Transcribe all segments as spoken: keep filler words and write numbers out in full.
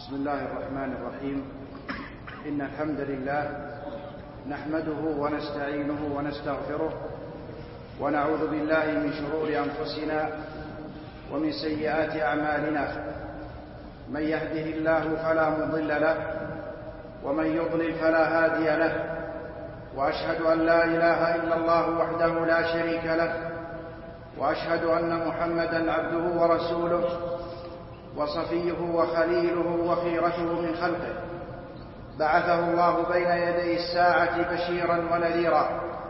بسم الله الرحمن الرحيم. إن الحمد لله نحمده ونستعينه ونستغفره ونعوذ بالله من شرور أنفسنا ومن سيئات أعمالنا. من يهده الله فلا مضل له ومن يضلل فلا هادي له، وأشهد أن لا إله إلا الله وحده لا شريك له، وأشهد أن محمدًا عبده ورسوله وصفيه وخليله وخيرته من خلقه، بعثه الله بين يدي الساعة بشيرا ونذيرا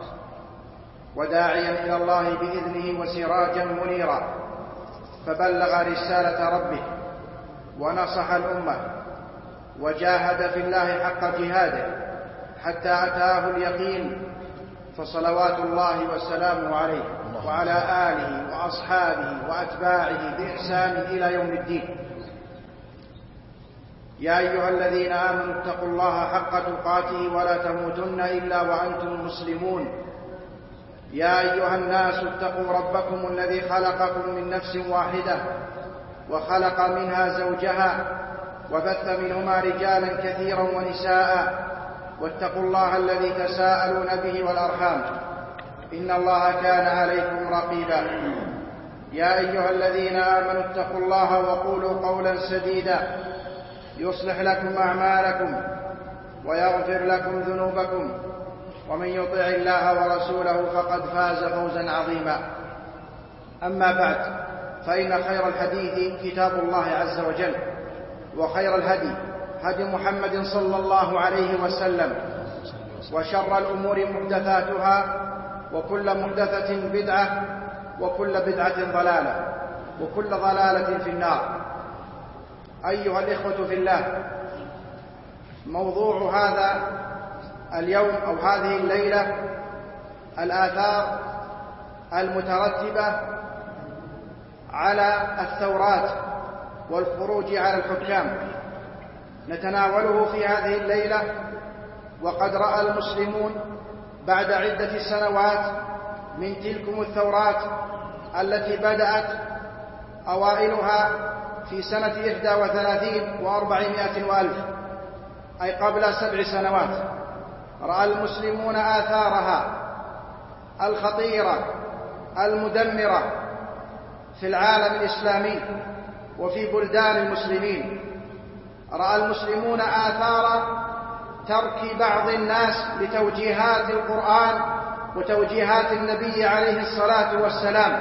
وداعيا إلى الله بإذنه وسراجا منيرا، فبلغ رسالة ربه ونصح الأمة وجاهد في الله حق جهاده حتى أتاه اليقين، فصلوات الله وسلامه عليه وعلى آله وأصحابه وأتباعه بإحسان إلى يوم الدين. يا أيها الذين آمنوا اتقوا الله حق تقاته ولا تموتن إلا وأنتم مسلمون. يا أيها الناس اتقوا ربكم الذي خلقكم من نفس واحدة وخلق منها زوجها وبث منهما رجالا كثيرا ونساء، واتقوا الله الذي تساءلون به والأرحام إن الله كان عليكم رقيبا. يا أيها الذين آمنوا اتقوا الله وقولوا قولا سديدا يصلح لكم أعمالكم ويغفر لكم ذنوبكم، ومن يطع الله ورسوله فقد فاز فوزا عظيما. أما بعد، فإن خير الحديث كتاب الله عز وجل، وخير الهدي هدي محمد صلى الله عليه وسلم، وشر الأمور محدثاتها، وكل محدثة بدعة، وكل بدعة ضلالة، وكل ضلالة في النار. أيها الإخوة في الله، موضوع هذا اليوم أو هذه الليلة الآثار المترتبة على الثورات والخروج على الحكام، نتناوله في هذه الليلة. وقد رأى المسلمون بعد عدة سنوات من تلكم الثورات التي بدأت أوائلها في سنة إحدى وثلاثين وأربعمائة وألف، أي قبل سبع سنوات، رأى المسلمون آثارها الخطيرة المدمرة في العالم الإسلامي وفي بلدان المسلمين. رأى المسلمون آثار ترك بعض الناس لتوجيهات القرآن وتوجيهات النبي عليه الصلاة والسلام،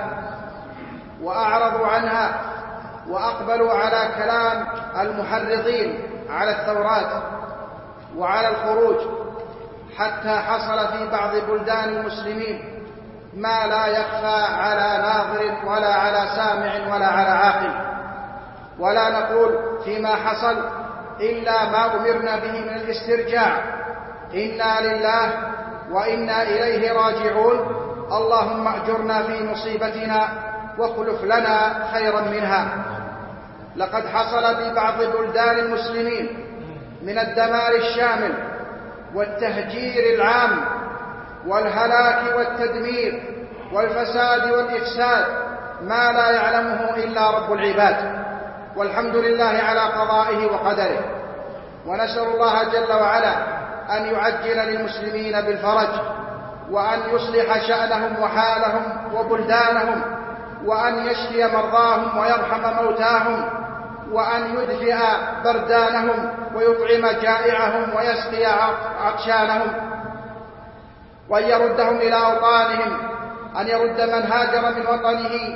وأعرضوا عنها وأقبلوا على كلام المحرضين على الثورات وعلى الخروج، حتى حصل في بعض بلدان المسلمين ما لا يخفى على ناظر ولا على سامع ولا على عاقل. ولا نقول فيما حصل إلا ما أمرنا به من الاسترجاع: إنا لله وإنا إليه راجعون، اللهم أجرنا في مصيبتنا واخلف لنا خيرا منها. لقد حصل في بعض بلدان المسلمين من الدمار الشامل والتهجير العام والهلاك والتدمير والفساد والإفساد ما لا يعلمه إلا رب العباد، والحمد لله على قضائه وقدره. ونسأل الله جل وعلا أن يعجل للمسلمين بالفرج، وأن يصلح شأنهم وحالهم وبلدانهم، وأن يشفي مرضاهم ويرحم موتاهم، وأن يدفئ بردانهم ويطعم جائعهم ويسقي عطشانهم، وأن يردهم إلى أوطانهم، أن يرد من هاجر من وطنه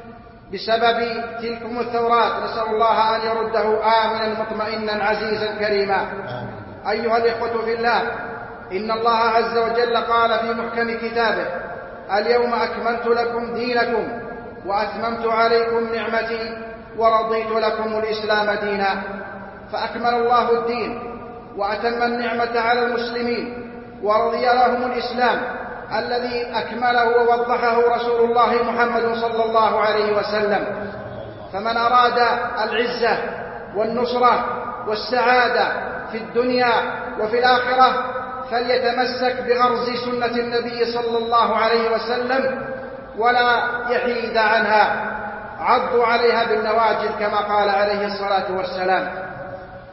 بسبب تلكم الثورات. نسأل الله أن يرده آمنا مطمئنا عزيزا كريما. أيها الإخوة في الله، إن الله عز وجل قال في محكم كتابه: اليوم أكملت لكم دينكم وأتممت عليكم نعمتي ورضيت لكم الإسلام دينا. فأكمل الله الدين وأتم النعمة على المسلمين ورضي لهم الإسلام الذي أكمله ووضحه رسول الله محمد صلى الله عليه وسلم. فمن أراد العزة والنصرة والسعادة في الدنيا وفي الآخرة فليتمسك بغرز سنة النبي صلى الله عليه وسلم ولا يحيد عنها، عضوا عليها بالنواجذ كما قال عليه الصلاة والسلام.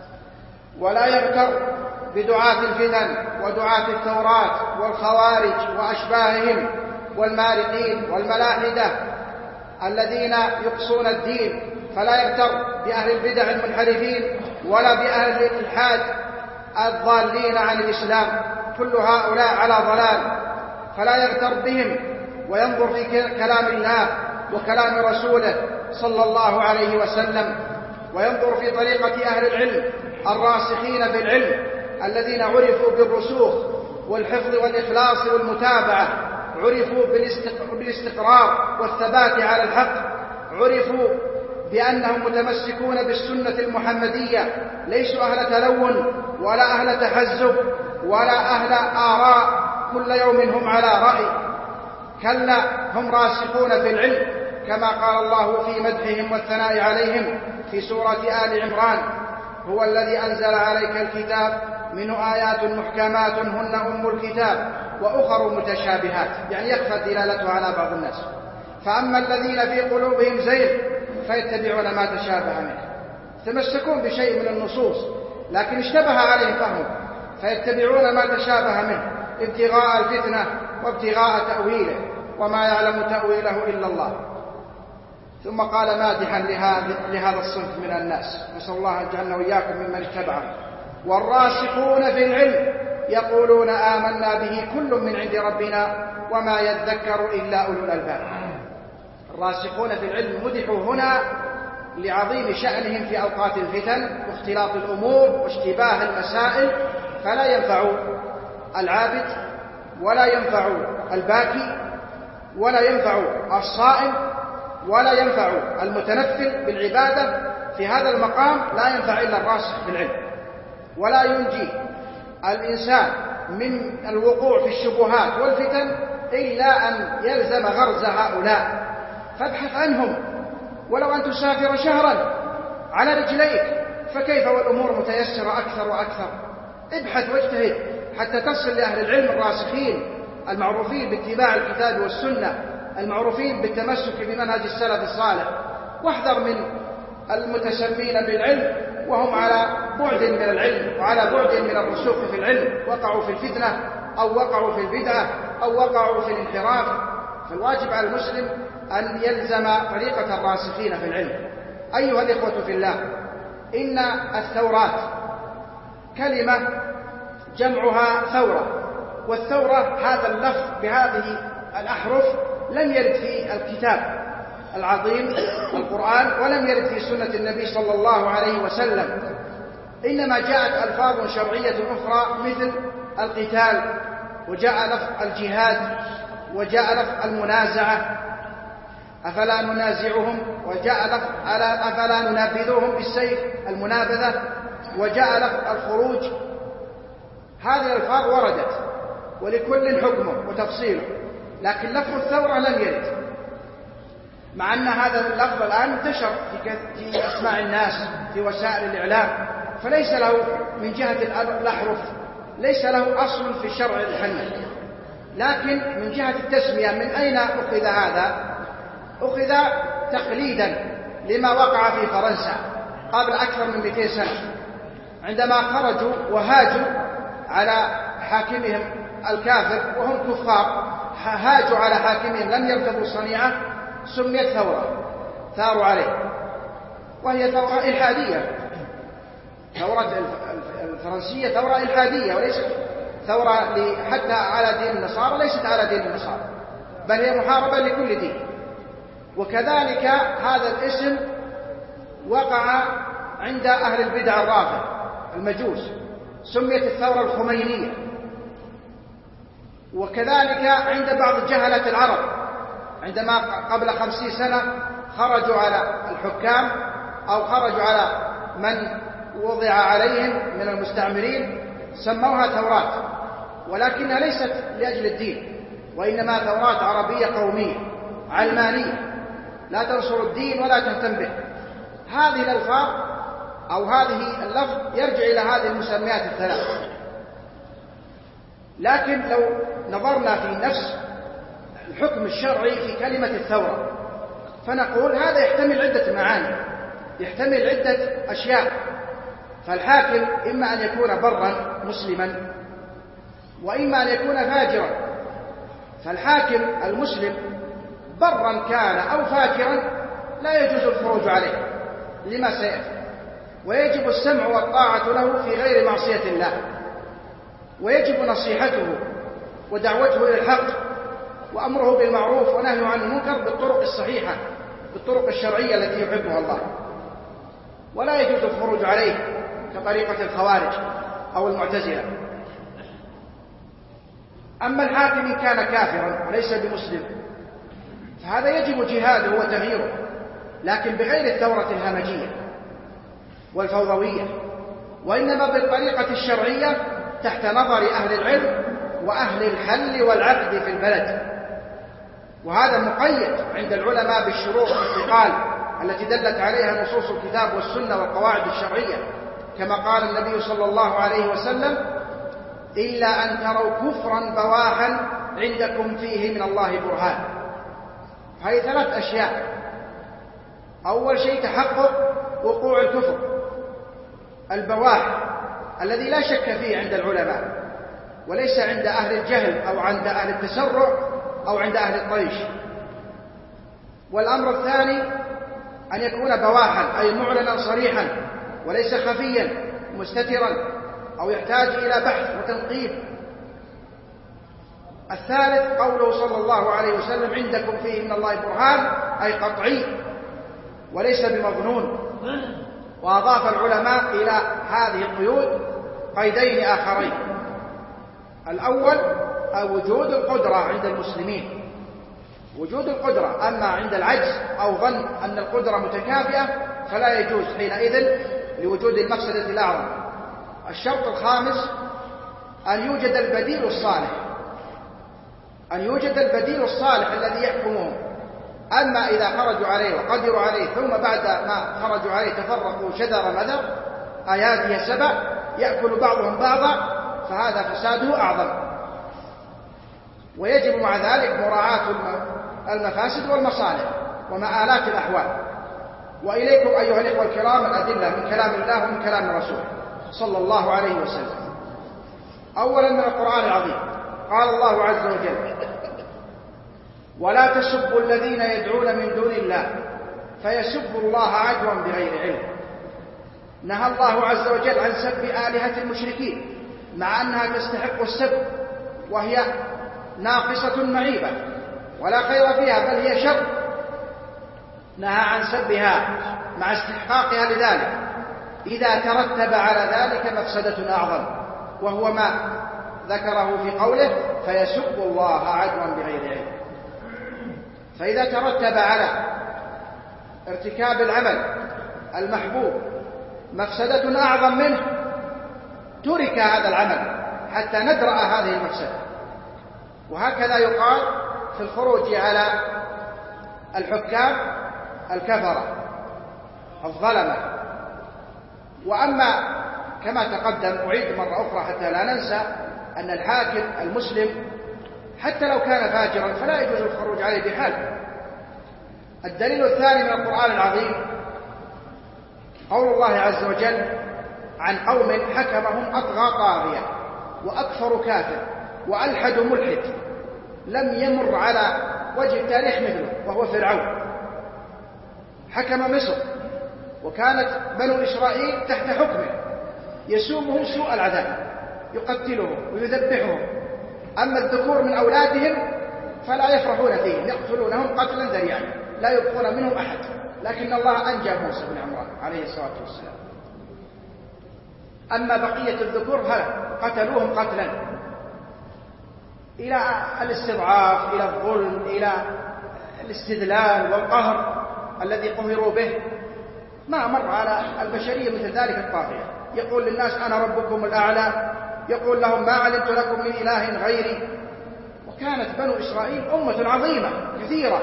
ولا يغتر بدعاة الفتن ودعاة الثورات والخوارج وأشباههم والمارقين والملاحدة الذين يقصون الدين، فلا يغتر بأهل البدع المنحرفين ولا بأهل الإلحاد الضالين عن الإسلام، كل هؤلاء على ضلال، فلا يغتر بهم وينظر في كلام الله وكلام رسوله صلى الله عليه وسلم، وينظر في طريقة أهل العلم الراسخين في العلم الذين عرفوا بالرسوخ والحفظ والإخلاص والمتابعة، عرفوا بالاستقرار والثبات على الحق، عرفوا بأنهم متمسكون بالسنة المحمدية، ليسوا أهل تلون ولا أهل تحزب ولا أهل آراء كل يوم هم على رأي، كلا هم راسخون في العلم كما قال الله في مدحهم والثناء عليهم في سورة آل عمران: هو الذي أنزل عليك الكتاب منه آيات محكمات هن أم الكتاب وأخر متشابهات، يعني يخفى دلالتها على بعض الناس. فأما الذين في قلوبهم زيغ فيتبعون ما تشابه منه، تمسكون بشيء من النصوص لكن اشتبه عليهم فهمه فيتبعون ما تشابه منه ابتغاء الفتنة وابتغاء تأويله وما يعلم تأويله إلا الله. ثم قال مادحا لهذا الصنف من الناس، نسأل الله أن يجعلنا وإياكم ممن اتبعه: والراسخون في العلم يقولون آمنا به كل من عند ربنا وما يذكر إلا أولو الألباب. الراسخون في العلم مدحوا هنا لعظيم شأنهم في أوقات الفتن واختلاط الأمور واشتباه المسائل، فلا ينفع العابد ولا ينفع الباكي ولا ينفع الصائم ولا ينفع المتنفل بالعبادة. في هذا المقام لا ينفع إلا الراسخ في العلم، ولا ينجي الإنسان من الوقوع في الشبهات والفتن إلا أن يلزم غرز هؤلاء، فابحث عنهم ولو أن تسافر شهرا على رجليك، فكيف والأمور متيسرة أكثر وأكثر. ابحث واجتهد حتى تصل لأهل العلم الراسخين المعروفين باتباع الكتاب والسنة، المعروفين بالتمسك بمنهج السلف الصالح، واحذر من المتسمين بالعلم وهم على بعد من العلم وعلى بعد من الرسوخ في العلم، وقعوا في الفتنة أو وقعوا في البدعة أو وقعوا في الانحراف. فالواجب على المسلم أن يلزم طريقة الراسخين في العلم. أيها الإخوة في الله، إن الثورات كلمة جمعها ثورة، والثورة هذا اللفظ بهذه الأحرف لم يرد في الكتاب العظيم القرآن ولم يرد في سنة النبي صلى الله عليه وسلم، إنما جاءت ألفاظ شرعية أخرى مثل القتال، وجاء لفظ الجهاد، وجاء لفظ المنازعة أفلا ننازعهم، وجاء لفظ أفلا ننابذوهم بالسيف المنابذة، وجاء لفظ الخروج. هذه الألفاظ وردت ولكل حكمه وتفصيله، لكن لفظ الثورة لم يرد، مع أن هذا اللفظ الآن انتشر في أسماع الناس في وسائل الإعلام، فليس له من جهة الأحرف ليس له أصل في الشرع الحنيف، لكن من جهة التسمية من أين أخذ هذا؟ أخذ تقليدا لما وقع في فرنسا قبل أكثر من مئتين سنة، عندما خرجوا وهاجوا على حاكمهم الكافر وهم كفار، هاجوا على حاكمهم لم يرتضوا صنيعه، سميت ثورة، ثاروا عليه، وهي ثورة إلحادية. ثورة الفرنسية ثورة إلحادية وليست ثورة حتى على دين النصارى، ليست على دين النصارى، بل هي محاربة لكل دين. وكذلك هذا الاسم وقع عند أهل البدع الرافضة المجوس، سميت الثورة الخمينية. وكذلك عند بعض جهلة العرب عندما قبل خمسين سنة خرجوا على الحكام أو خرجوا على من وضع عليهم من المستعمرين، سموها ثورات، ولكنها ليست لأجل الدين، وإنما ثورات عربية قومية علمانية لا تنصر الدين ولا تهتم به. هذه الألفاظ أو هذه اللفظ يرجع إلى هذه المسميات الثلاث. لكن لو نظرنا في نفس الحكم الشرعي في كلمة الثورة فنقول هذا يحتمل عدة معاني، يحتمل عدة أشياء. فالحاكم إما أن يكون برا مسلما وإما أن يكون فاجرا. فالحاكم المسلم برا كان أو فاجرا لا يجوز الخروج عليه لما سيأتي، ويجب السمع والطاعة له في غير معصية الله، ويجب نصيحته ودعوته إلى الحق وأمره بالمعروف ونهيه عن المنكر بالطرق الصحيحة بالطرق الشرعية التي يحبها الله، ولا يجوز الخروج عليه كطريقة الخوارج أو المعتزلة. أما الحاكم إن كان كافرا وليس بمسلم فهذا يجب جهاده وتغييره، لكن بغير الثورة الهمجية والفوضوية، وإنما بالطريقة الشرعية تحت نظر أهل العلم وأهل الحل والعقد في البلد. وهذا مقيد عند العلماء بالشروط والانتقال التي دلت عليها نصوص الكتاب والسنة والقواعد الشرعية، كما قال النبي صلى الله عليه وسلم: إلا أن تروا كفرا بواحا عندكم فيه من الله برهان. هذه ثلاث أشياء: أول شيء تحقق وقوع الكفر البواح الذي لا شك فيه عند العلماء، وليس عند أهل الجهل أو عند أهل التسرع أو عند أهل الطيش. والأمر الثاني أن يكون بواحا أي معلنا صريحا وليس خفيا مستترا أو يحتاج إلى بحث وتنقيب. الثالث قوله صلى الله عليه وسلم: عندكم فيه من الله برهان، أي قطعي وليس بمظنون. وأضاف العلماء إلى هذه القيود قيدين آخرين: الأول وجود القدرة عند المسلمين، وجود القدرة، أما عند العجز أو ظن أن القدرة متكافئة فلا يجوز حينئذ لوجود المفسدة الأعظم. الشرط الخامس أن يوجد البديل الصالح، أن يوجد البديل الصالح الذي يحكمهم. أما إذا خرجوا عليه وقدروا عليه ثم بعد ما خرجوا عليه تفرقوا شذر مذر أيادي سبع يأكل بعضهم بعضا فهذا فساده أعظم. ويجب مع ذلك مراعاة المفاسد والمصالح ومآلات الأحوال. وإليكم أيها الإخوة الكرام الأدلة من كلام الله ومن كلام رسوله صلى الله عليه وسلم. أولا من القرآن العظيم قال الله عز وجل: ولا تسبوا الذين يدعون من دون الله فيسبوا الله عدوا بغير علم. نهى الله عز وجل عن سب آلهة المشركين مع أنها تستحق السب وهي ناقصة معيبة ولا خير فيها بل هي شر. نهى عن سبها مع استحقاقها لذلك إذا ترتب على ذلك مفسدة أعظم، وهو ما ذكره في قوله: فيسب الله عدوا بغير علم. فإذا ترتب على ارتكاب العمل المحبوب مفسدة أعظم منه ترك هذا العمل حتى ندرأ هذه المفسدة. وهكذا يقال في الخروج على الحكام الكفرة الظلمة. وأما كما تقدم أعيد مرة أخرى حتى لا ننسى أن الحاكم المسلم حتى لو كان فاجرا فلا يجوز الخروج عليه بحال. الدليل الثاني من القرآن العظيم قول الله عز وجل عن قوم حكمهم أطغى طاغية وأكثر كافر وألحد ملحد لم يمر على وجه التاريخ مثله، وهو فرعون. حكم مصر وكانت بنو إسرائيل تحت حكمه يسومهم سوء العذاب، يقتلهم ويذبحهم. أما الذكور من أولادهم فلا يفرحون فيهم، يقتلونهم قتلا ذريعا لا يبقون منهم أحد. لكن الله أنجى موسى بن عمران عليه الصلاة والسلام. أما بقية الذكور قتلوهم قتلا إلى الاستضعاف، إلى الظلم، إلى الاستذلال والقهر الذي قهروا به. ما مر على البشرية مثل ذلك الطاغية. يقول للناس: أنا ربكم الأعلى، يقول لهم: ما علمت لكم من إله غيري. وكانت بنو إسرائيل أمة عظيمة كثيرة،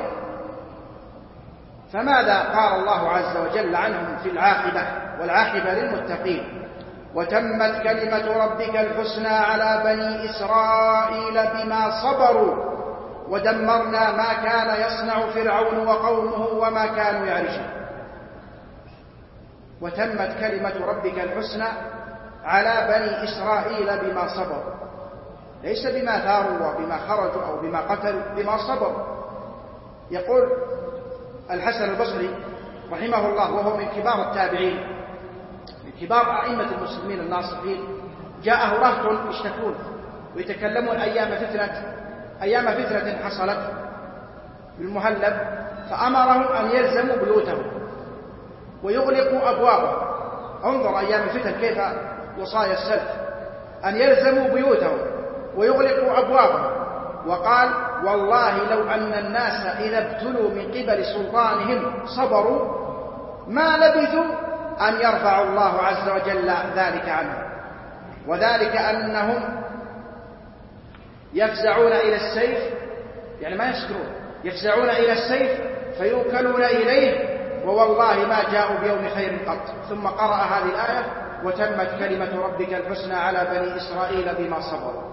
فماذا قال الله عز وجل عنهم في العاقبة؟ والعاقبة للمتقين: وتمت كلمة ربك الحسنى على بني إسرائيل بما صبروا ودمرنا ما كان يصنع فرعون وقومه وما كانوا يعرشون. وتمت كلمة ربك الحسنى على بني إسرائيل بما صبروا، ليس بما ثاروا وبما خرجوا أو بما قتلوا، بما صبروا. يقول الحسن البصري رحمه الله وهو من كبار التابعين من كبار أئمة المسلمين الناصحين، جاءه رهط يشتكون ويتكلمون أيام فتنة أيام فتنة حصلت بالمهلب، فأمرهم أن يلزموا بيوتهم ويغلقوا أبوابهم. انظر أيام الفتن كيف وصايا السلف، أن يلزموا بيوتهم ويغلقوا أبوابهم. وقال: والله لو أن الناس إذا ابتلوا من قبل سلطانهم صبروا ما لبثوا أن يرفع الله عز وجل ذلك عنهم. وذلك أنهم يفزعون إلى السيف، يعني ما يصبرون، يفزعون إلى السيف فيوكلون إليه، ووالله ما جاءوا بيوم خير قط. ثم قرأ هذه الآية: وتمت كلمة ربك الحسنى على بني إسرائيل بما صبروا.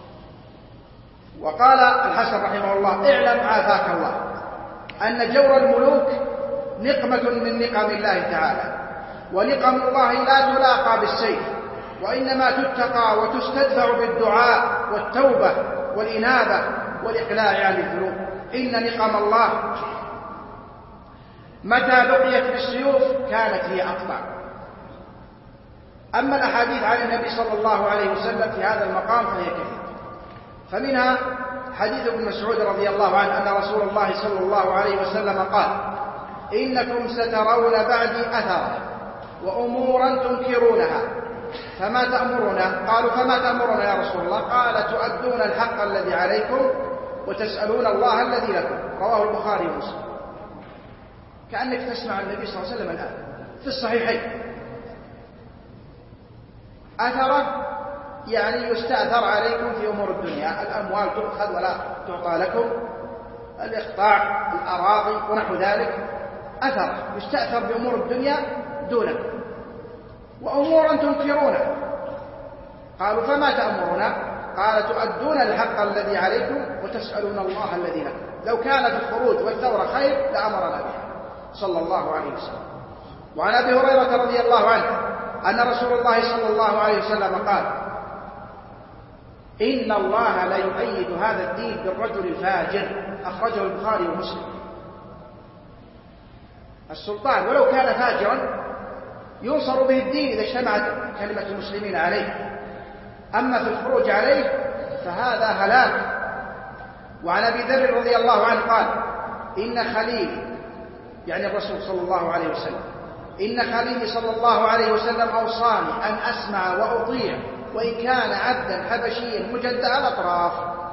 وقال الحسن رحمه الله: اعلم عافاك الله أن جور الملوك نقمة من نقم الله تعالى، ونقم الله لا تلاقى بالسيف، وإنما تتقى وتستدفع بالدعاء والتوبة والإنابة والإقلاع عن الذنوب. إن نقم الله متى لقيت بالسيوف كانت هي أقطع. أما الأحاديث عن النبي صلى الله عليه وسلم في هذا المقام فهي كثيرة، فمنها حديث ابن مسعود رضي الله عنه أن رسول الله صلى الله عليه وسلم قال: إنكم سترون بعدي أثرا وأمورا تنكرونها فما تأمرنا؟ قالوا: فما تأمرنا يا رسول الله؟ قال: تؤدون الحق الذي عليكم وتسألون الله الذي لكم. رواه البخاري ومسلم. كأنك تسمع النبي صلى الله عليه وسلم الآن في الصحيحين. أثر يعني يستأثر عليكم في أمور الدنيا، الأموال تؤخذ ولا تعطى لكم، الإقطاع، الأراضي ونحو ذلك. أثر يستأثر بأمور الدنيا دونكم. وأمورا تنكرونها. قالوا: فما تأمرنا؟ قال: تؤدون الحق الذي عليكم وتسألون الله الذي لكم. لو كانت الخروج والثورة خير لأمرنا بها صلى الله عليه وسلم. وعن أبي هريرة رضي الله عنه أن رسول الله صلى الله عليه وسلم قال: إن الله لا يؤيد هذا الدين بالرجل الفاجر. أخرجه البخاري ومسلم. السلطان ولو كان فاجرا ينصر به الدين إذا اجتمعت كلمة المسلمين عليه، أما في الخروج عليه فهذا هلاك. وعن أبي ذر رضي الله عنه قال: إن خليلي، يعني الرسول صلى الله عليه وسلم، إن خليلي صلى الله عليه وسلم أوصاني أن أسمع وأطيع وإن كان عبدا حبشيا مجدع الأطراف.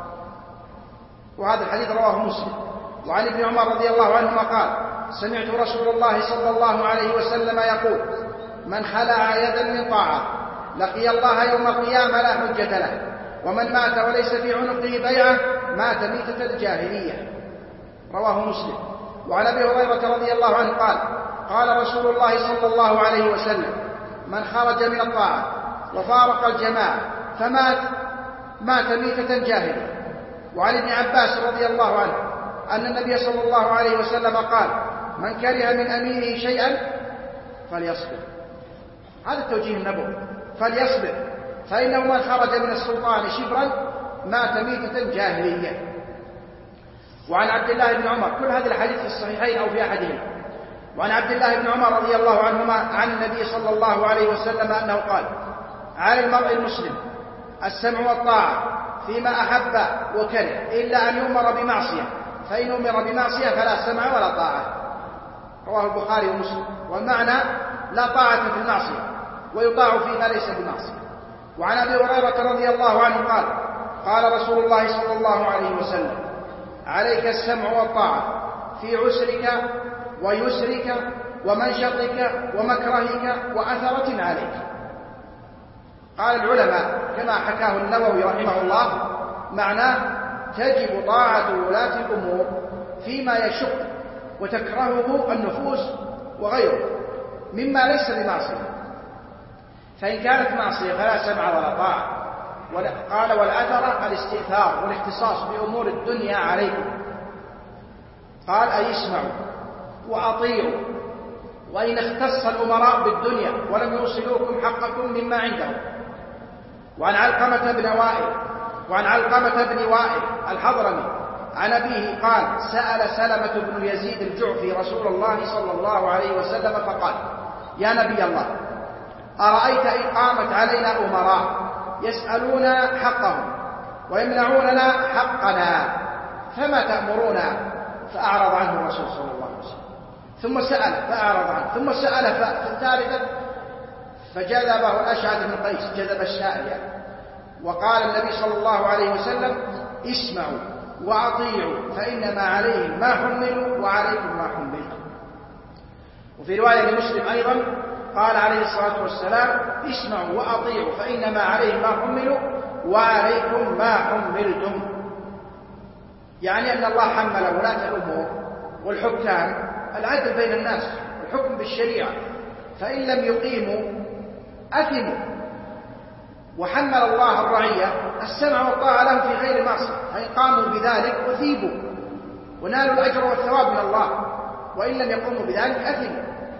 وهذا الحديث رواه مسلم. وعن ابن عمر رضي الله عنهما قال: سمعت رسول الله صلى الله عليه وسلم يقول: من خلع يدا من طاعة لقي الله يوم القيامة لا حجة له، ومن مات وليس في عنقه بيعة مات ميتة الجاهلية. رواه مسلم. وعن أبي هريرة رضي الله عنه قال: قال رسول الله صلى الله عليه وسلم: من خرج من الطاعة وفارق الجماعة فمات مات ميتة جاهلية. وعن ابن عباس رضي الله عنه أن النبي صلى الله عليه وسلم قال: من كره من أمينه شيئا فليصبر. هذا التوجيه النبوي، فليصبر، فإنه من خرج من السلطان شبرا مات ميتة جاهلية. وعن عبد الله بن عمر، كل هذه الحديث في الصحيحين أو في أحدهما. وعن عبد الله بن عمر رضي الله عنهما عن النبي صلى الله عليه وسلم أنه قال: على المرء المسلم السمع والطاعة فيما أحب وكره إلا أن يؤمر بمعصية، فإن أمر بمعصية فلا سمع ولا طاعة. رواه البخاري ومسلم. والمعنى لا طاعة في المعصية ويطاع فيما ليس بمعصية. وعن أبي هريرة رضي الله عنه قال: قال رسول الله صلى الله عليه وسلم: عليك السمع والطاعة في عسرك ويسرك ومنشطك ومكرهك وأثرة عليك. قال العلماء كما حكاه النووي رحمه الله: معناه تجب طاعة ولاة الأمور فيما يشق وتكرهه النفوس وغيره مما ليس بمعصية، فإن كانت معصية فلا سمع ولا طاعة. قال: والأثر الاستئثار والاختصاص بأمور الدنيا عليكم. قال: أي اسمعوا وأطيعوا وإن اختص الأمراء بالدنيا ولم يوصلوكم حقكم مما عندهم. وعن علقمة بن وائل وعن علقمة بن وائل الحضرمي عن أبيه قال: سأل سلمة بن يزيد الجعفي رسول الله صلى الله عليه وسلم فقال: يا نبي الله، أرأيت إن قامت علينا أمراء يسألون حقهم ويمنعوننا حقنا فما تأمرون؟ فأعرض عنه الرسول صلى الله عليه وسلم، ثم سأل فأعرض عنه، ثم سأل فالثالثة فجذبه الأشعث بن قيس جذب السائل يعني. وقال النبي صلى الله عليه وسلم: اسمعوا وأطيعوا فإنما عليهم ما حملوا وعليكم ما حملتم. وفي رواية لمسلم أيضا قال عليه الصلاة والسلام: اسمعوا وأطيعوا فإنما عليهم ما حملوا وعليكم ما حملتم. يعني أن الله حمل ولاة الأمور والحكام العدل بين الناس والحكم بالشريعة، فإن لم يقيموا أثموا، وحمل الله الرعية السمع والطاعة لهم في غير معصية، فإن قاموا بذلك أثيبوا ونالوا الأجر والثواب من الله، وإن لم يقوموا بذلك أثموا.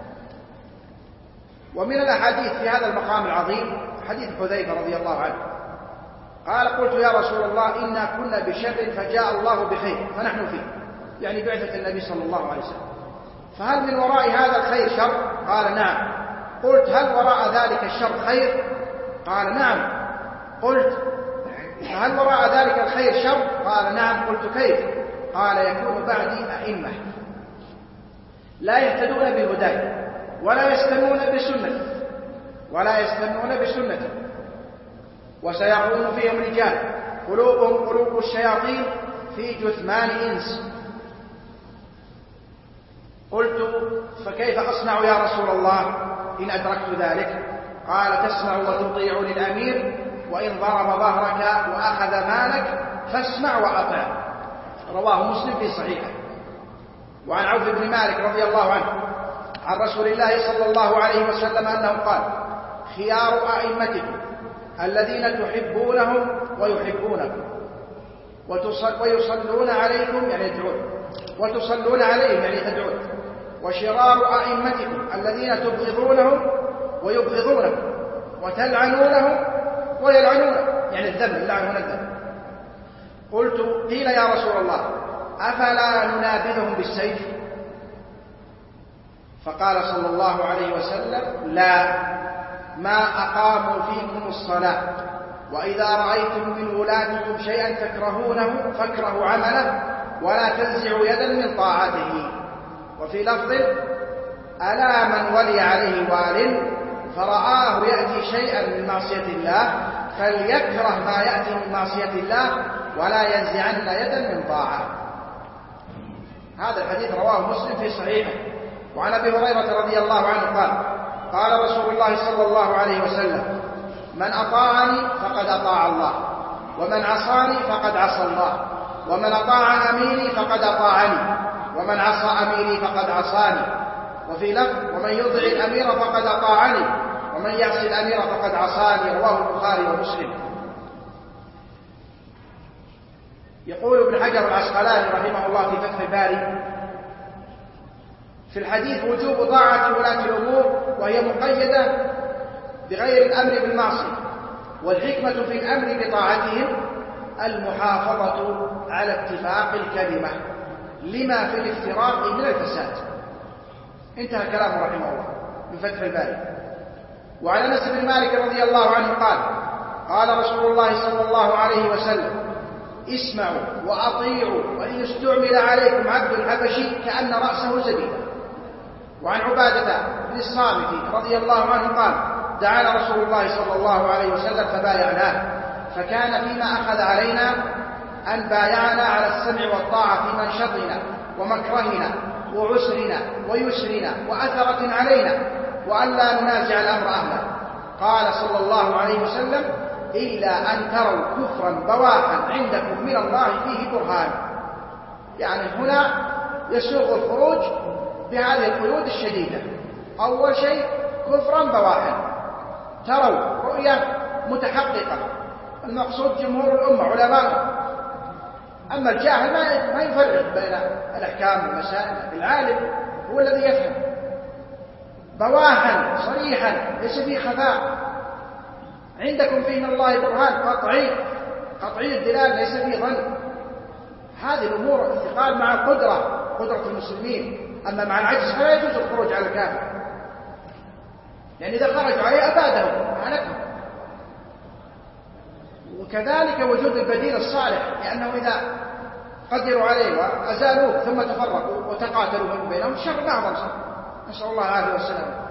ومن الأحاديث في هذا المقام العظيم حديث حذيفة رضي الله عنه قال: قلت يا رسول الله إنا كنا بشر فجاء الله بخير فنحن فيه، يعني بعثة النبي صلى الله عليه وسلم، فهل من وراء هذا الخير شر؟ قال: نعم. قلت: هل وراء ذلك الشر خير؟ قال: نعم. قلت: هل وراء ذلك الخير شر؟ قال: نعم. قلت: كيف؟ قال: يكون بعدي أئمة لا يهتدون بهداي ولا يستنون بسنته ولا يستنون بسنته وسيكون فيهم رجال قلوبهم قلوب الشياطين في جثمان إنس. قلت: فكيف أصنع يا رسول الله إن أدركت ذلك؟ قال: تسمع وتطيع للأمير، وإن ضرب ظهرك وأخذ مالك فاسمع وأطع. رواه مسلم في صحيحه. وعن عوف بن مالك رضي الله عنه عن رسول الله صلى الله عليه وسلم أنه قال: خيار أئمتكم الذين تحبونهم ويحبونكم ويصلون عليكم يعني يدعون وتصلون عليهم يعني تدعون، وشرار أئمتكم الذين تبغضونهم ويبغضونكم وتلعنونهم ويلعنونكم يعني الذم، اللعن هنا الذم. قلت: قيل يا رسول الله أفلا ننابذهم بالسيف؟ فقال صلى الله عليه وسلم: لا، ما أقاموا فيكم الصلاة، وإذا رأيتم من ولاتكم شيئا تكرهونه فاكرهوا عمله ولا تنزعوا يدا من طاعته. وفي لفظ: ألا من ولي عليه وال فرآه يأتي شيئا من معصية الله فليكره ما يأتي من معصية الله ولا ينزعن يدا من طاعة. هذا الحديث رواه مسلم في صحيحه. وعن أبي هريرة رضي الله عنه قال: قال رسول الله صلى الله عليه وسلم: من أطاعني فقد أطاع الله، ومن عصاني فقد عصى الله، ومن أطاع أميري فقد أطاعني، ومن عصى أميري فقد عصاني. وفي لفظ: ومن يطع الأمير فقد أطاعني، ومن يعصي الأمير فقد عصاني. رواه البخاري ومسلم. يقول ابن حجر العسقلاني رحمه الله في فتح الباري: في الحديث وجوب طاعة ولاة الأمور، وهي مقيدة بغير الأمر بالمعصية، والحكمة في الأمر بطاعتهم المحافظة على اتفاق الكلمة لما في الافتراق من الفساد. انتهى كلامه رحمه الله من فتح الباري. وعن أنس بن مالك رضي الله عنه قال: قال رسول الله صلى الله عليه وسلم: اسمعوا وأطيعوا وإن استعمل عليكم عبد حبشي كأن رأسه زبيبة. وعن عبادة بن الصامت رضي الله عنه قال: دعانا رسول الله صلى الله عليه وسلم فبايعناه، فكان فيما أخذ علينا أن بايعنا على السمع والطاعة في منشطنا ومكرهنا وعسرنا ويسرنا وأثرة علينا، وأن لا ننازع الأمر أهله. قال صلى الله عليه وسلم: إلا أن تروا كفرا بواحا عندكم من الله فيه برهان. يعني هنا يسوغ الخروج بهذه القيود الشديدة. أول شيء كفرا بواحا، تروا رؤية متحققة، المقصود جمهور الأمة علماء. أما الجاهل ما يفرق بين الأحكام والمسائل، العالم هو الذي يفهم. بواحا صريحا ليس فيه خفاء. عندكم فيه من الله برهان قطعي قطعي الدلال ليس فيه ظن. هذه الأمور انتقال مع القدرة، قدرة المسلمين. أما مع العجز فلا يجوز الخروج على الكافر، لأن إذا خرجوا عليه أبادهم هلكهم. وكذلك وجود البديل الصالح، لأنه إذا قدروا عليه وأزالوه ثم تفرقوا وتقاتلوا من بينهم شر أعظم شر، نسأل الله العافية والسلامة.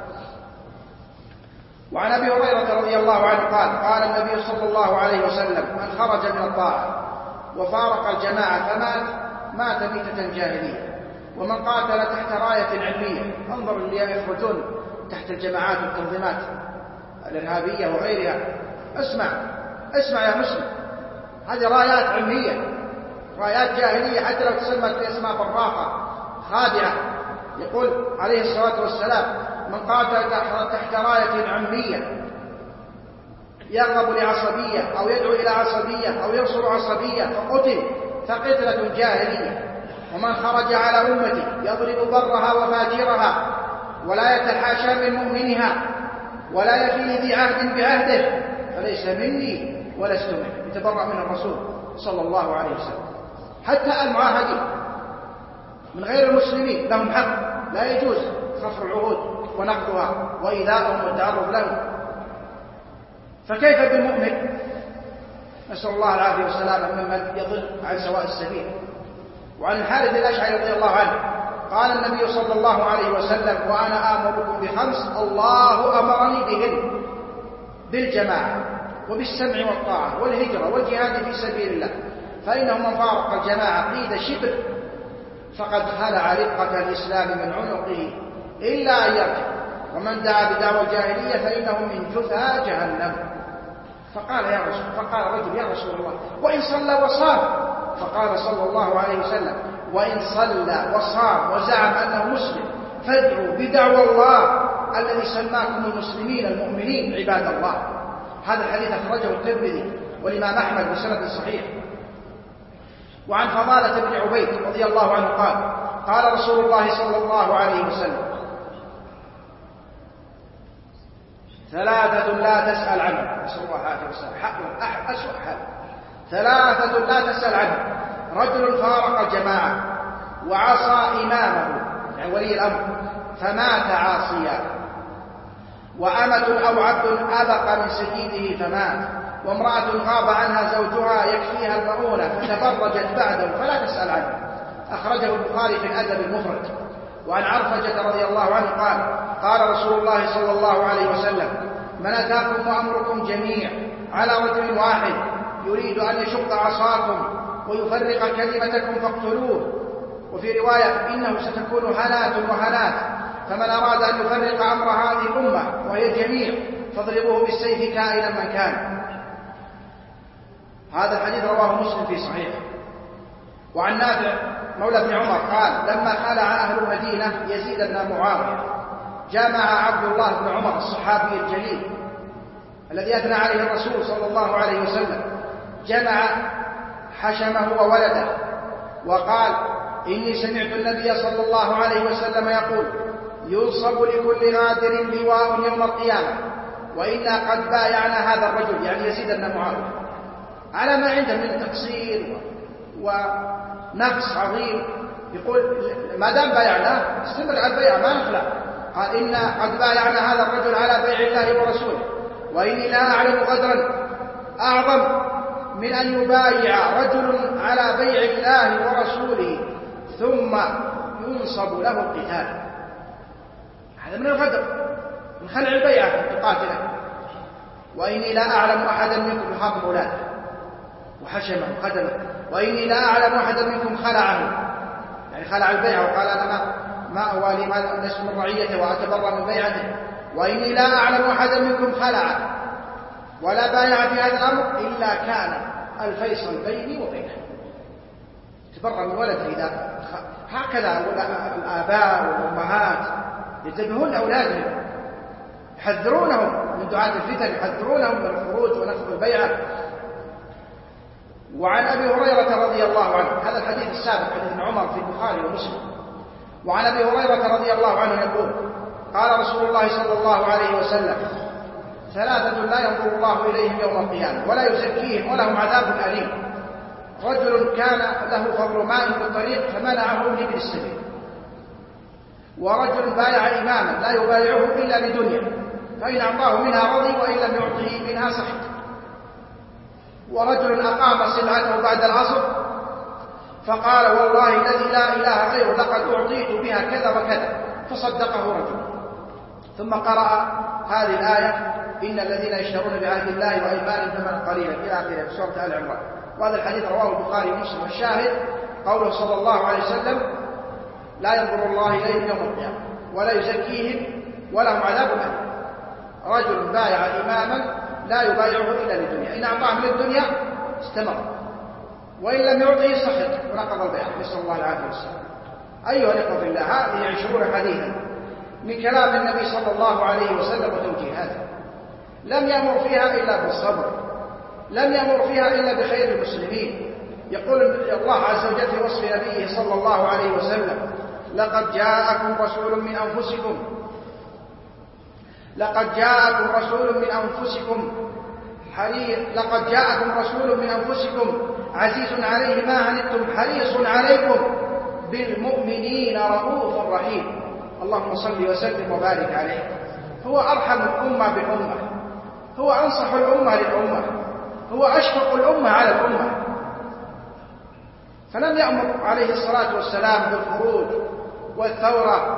وعن أبي هريرة رضي الله عنه قال قال النبي صلى الله عليه وسلم: من خرج من الطاعة وفارق الجماعة فمات مات ميتة جاهلية. ومن قاتل تحت راية علمية، انظر اللي يخرجون تحت الجماعات والتنظيمات الإرهابية وغيرها، اسمع اسمع يا مسلم، هذه رايات علمية، رايات جاهلية حتى لو تسمت باسماء براقة خادعة. يقول عليه الصلاة والسلام: من قاتل تحت راية علمية يرغب لعصبية أو يدعو إلى عصبية أو ينصر عصبية فقتل فقتلة جاهلية. ومن خرج على أمتي يضرب برها وفاجرها ولا يتحاشى من مؤمنها ولا يفي ذي عهد بعهده فليس مني ولست منه. يتبرأ من الرسول صلى الله عليه وسلم. حتى المعاهدين من غير المسلمين لهم حق، لا يجوز خفر العهود ونقضها وإيذاؤهم والتعرض لهم، فكيف بالمؤمن؟ نسأل الله العافية والسلامة ممن يضل عن سواء السبيل. وعن الحارث الأشعري رضي الله عنه قال النبي صلى الله عليه وسلم: وأنا آمركم بخمس الله أمرني بهن: بالجماعة وبالسمع والطاعة والهجرة والجهاد في سبيل الله، فإنه من فارق الجماعة قيد شبر فقد خلع رقة الإسلام من عنقه إلا أن يرجع، ومن دعا بدعوى الجاهلية فإنه من جثى جهنم. فقال يا رسول فقال رجل: يا رسول الله، وإن صلى وصام؟ فقال صلى الله عليه وسلم: وإن صلى وصام وزعم أنه مسلم فادعوا بدعوى الله الذي سماكم المسلمين المؤمنين عباد الله. هذا الحديث أخرجه الترمذي والإمام أحمد بسند صحيح. وعن فضالة بن عبيد رضي الله عنه قال قال رسول الله صلى الله عليه وسلم: ثلاثة لا تسأل عنه، نسأل الله العافية والسلام، حق أسوأ حال. ثلاثة لا تسأل عنه: رجل فارق الجماعة وعصى إمامه يعني ولي الأمر فمات عاصيا، وأمة أو عبد أبق من سيده فمات، وامرأة غاب عنها زوجها يكفيها المؤونة فتبرجت بعده فلا تسأل عنه. أخرجه البخاري في الأدب المفرد. وعن عرفجة رضي الله عنه قال قال رسول الله صلى الله عليه وسلم: من أتاكم وأمركم جميع على رجل واحد يريد أن يشق عصاكم ويفرق كلمتكم فاقتلوه. وفي رواية: إنه ستكون هنات وهنات، فمن أراد أن يفرق أمر هذه الأمة وهي الجميع فاضربوه بالسيف كائنا من كان. هذا الحديث رواه مسلم في صحيحه. وعن نافع مولى ابن عمر قال: لما خلع أهل المدينة يزيد بن معاوية جامع عبد الله بن عمر الصحابي الجليل الذي أثنى عليه الرسول صلى الله عليه وسلم، جمع حشمه وولده وقال: إني سمعت النبي صلى الله عليه وسلم يقول: ينصب لكل غادر لواء يوم القيامة، وإنا قد بايعنا هذا الرجل يعني يزيد بن معاوية على ما عنده من تقصير ونقص عظيم. يقول: ما دام بايعناه استمر على البيع ما نخلع. قال: إنا قد بايعنا هذا الرجل على بيع الله ورسوله، وإني لا أعلم غدرا أعظم من أن يبايع رجل على بيع الله ورسوله ثم ينصب له القتال. هذا من الغدر، من خلع البيعة تقاتله. وإني لا أعلم أحدا منكم يخاطب أولاده وحشمه وقدمه، وإني لا أعلم أحدا منكم خلعه يعني خلع البيعة وقال: أنا ما, ما أوالي ما لست من رعيته وأتبرأ من بيعته. وإني لا أعلم أحدا منكم خلعه ولا بايع في هذا الأمر إلا كان الفيصل بيني وبينه. تبرأ من ولده إذا هكذا الآباء والأمهات ينتبهون لأولادهم، يحذرونهم من دعاة الفتن، يحذرونهم من الخروج ونقض البيعة. وعن أبي هريرة رضي الله عنه، هذا الحديث السابق حديث ابن عمر في البخاري ومسلم. وعن أبي هريرة رضي الله عنه يقول: قال رسول الله صلى الله عليه وسلم: ثلاثة لا ينظر الله إليهم يوم القيامة ولا يزكيهم ولهم عذاب أليم: رجل كان له فضل ماء في الطريق فمنعه من ابن السبيل، ورجل بايع إماما لا يبايعه إلا لدنيا فإن أعطاه منها رضي وإن لم يعطه منها سخط، ورجل أقام سلعته بعد العصر فقال: والله الذي لا إله غيره لقد أعطيت بها كذا وكذا، فصدقه رجل. ثم قرأ هذه الآية: إن الذين يشترون بعهد الله وأيمانهم ثمنا قليلا إلى آخره في سورة آل عمران. وهذا الحديث رواه البخاري ومسلم. والشاهد قوله صلى الله عليه وسلم: لا ينظر الله إليهم يوم القيامة ولا يزكيهم ولهم عذاب أليم. رجل بايع إماما لا يبايعه إلا للدنيا، إن أعطاه من الدنيا استمر وإن لم يعطه سخط ونقض البيع، نسأل الله العافية والسلام. أيها الإخوة في الله، هذه عشرون حديثا من كلام النبي صلى الله عليه وسلم وتوجيهاته، لم يأمر فيها إلا بالصبر، لم يأمر فيها إلا بخير المسلمين. يقول الله عز وجل في وصف نبيه صلى الله عليه وسلم: لقد جاءكم رسول من أنفسكم لقد جاءكم رسول من أنفسكم حريص لقد جاءكم رسول من أنفسكم عزيز عليه ما عنتم حريص عليكم بالمؤمنين رؤوف رحيم. اللهم صل وسلم وبارك عليه. هو أرحم الأمة بالأمة، هو أنصح الأمة للأمة، هو أشفق الأمة على الأمة، فلم يأمر عليه الصلاة والسلام بالخروج والثورة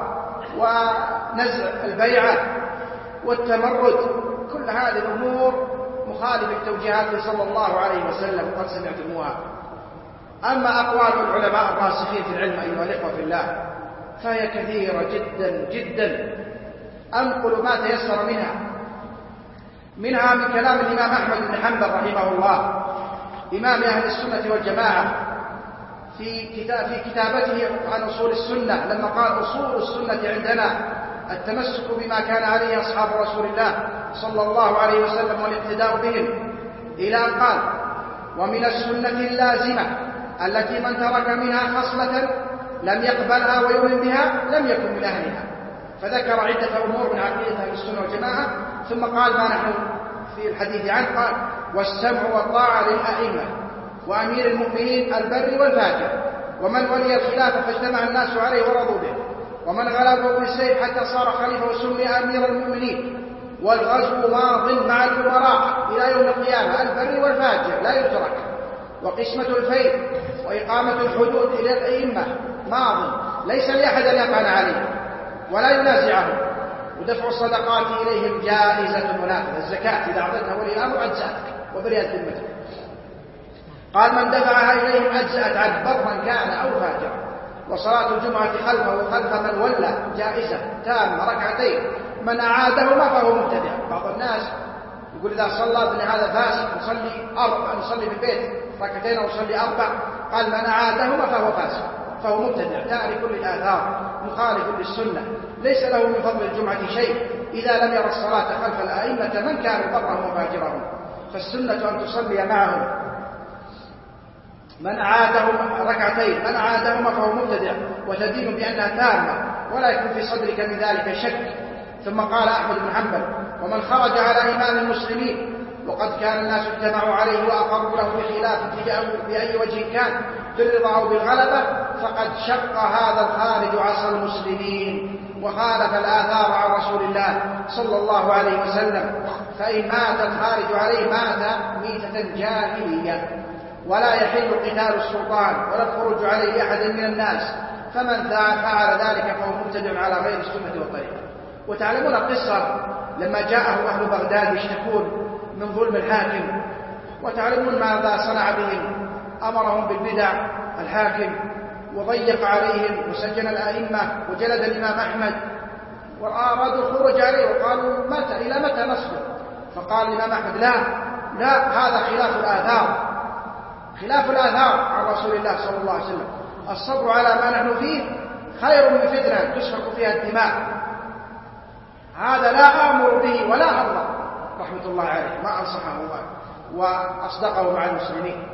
ونزع البيعة والتمرد. كل هذه الأمور مخالفة توجيهاته صلى الله عليه وسلم وقد سمعتموها. أما أقوال العلماء الراسخين في العلم أيها الإخوة في الله فهي كثيرة جدا جدا، أنقل ما تيسر منها منها من كلام الإمام أحمد بن حنبل رحمه الله إمام أهل السنة والجماعة في كتاب في كتابته عن أصول السنة، لما قال: أصول السنة عندنا التمسك بما كان عليه أصحاب رسول الله صلى الله عليه وسلم والاقتداء بهم، إلى أن قال: ومن السنة اللازمة التي من ترك منها خصلة لم يقبلها ويؤمن بها لم يكن من أهلها. فذكر عدة أمور من عقيدة أهل السنة والجماعة، ثم قال ما نحن في الحديث عنه، قال: والسمع والطاعة للأئمة وأمير المؤمنين البر والفاجر، ومن ولي الخلافة فاجتمع الناس عليه ورضوا به، ومن غلبه بالسيف حتى صار خليفة وسمي أمير المؤمنين، والغزو ماض مع الأمراء إلى يوم القيامة البر والفاجر لا يترك، وقسمة الفيء وإقامة الحدود إلى الأئمة ماض ليس لأحد أن يقعن عليه ولا ينازعه، ودفع الصدقات إليهم جائزة منافذة، الزكاة إذا أعطيتها ولي الأمر أجزأتك وبرئت ذمتك. قال: من دفعها إليهم أجزأت عنه برا كان أو فاجرا. وصلاة الجمعة خلفه وخلف من ولى جائزة تامة ركعتين، من أعادهما فهو مبتدع. بعض الناس يقول إذا صلى ابن هذا فاسق، نصلي أربع نصلي في البيت ركعتين أو نصلي أربع، قال: من أعادهما فهو فاسق فهو مبتدع تارك للآثار مخالف للسنة، ليس له من فضل الجمعة شيء إذا لم يرى الصلاة خلف الأئمة من كانوا برهم وفاجرهم. فالسنة أن تصلي معهم. من أعادهما ركعتين من أعادهما فهو مبتدع وتدين بأنها تامة ولا يكون في صدرك من ذلك شك. ثم قال أحمد بن حنبل: ومن خرج على إمام المسلمين وقد كان الناس اجتمعوا عليه وأقروا له بخلافه بأي وجه كان بالرضا أو بالغلبة فقد شق هذا الخارج عصا المسلمين وخالف الآثار عن رسول الله صلى الله عليه وسلم. فإن مات الخارج عليه مات ميتة جاهلية، ولا يحل قتال السلطان ولا الخروج عليه لأحد من الناس، فمن فعل ذلك فهو مبتدع على غير السنة والطريقة. وتعلمون القصة لما جاءه أهل بغداد يشتكون من ظلم الحاكم، وتعلمون ماذا صنع بهم، أمرهم بالبدع الحاكم وضيق عليهم وسجن الأئمة وجلد الإمام أحمد، وأرادوا الخروج عليه وقالوا: متى إلى متى نصبر؟ فقال الإمام أحمد: لا لا هذا خلاف الآثار، خلاف الآثار عن رسول الله صلى الله عليه وسلم. الصبر على ما نحن فيه خير من فتنة تسفك فيها الدماء. هذا لا آمر به ولا أرضى رحمة الله عليه، ما أنصحه وأصدقه مع المسلمين.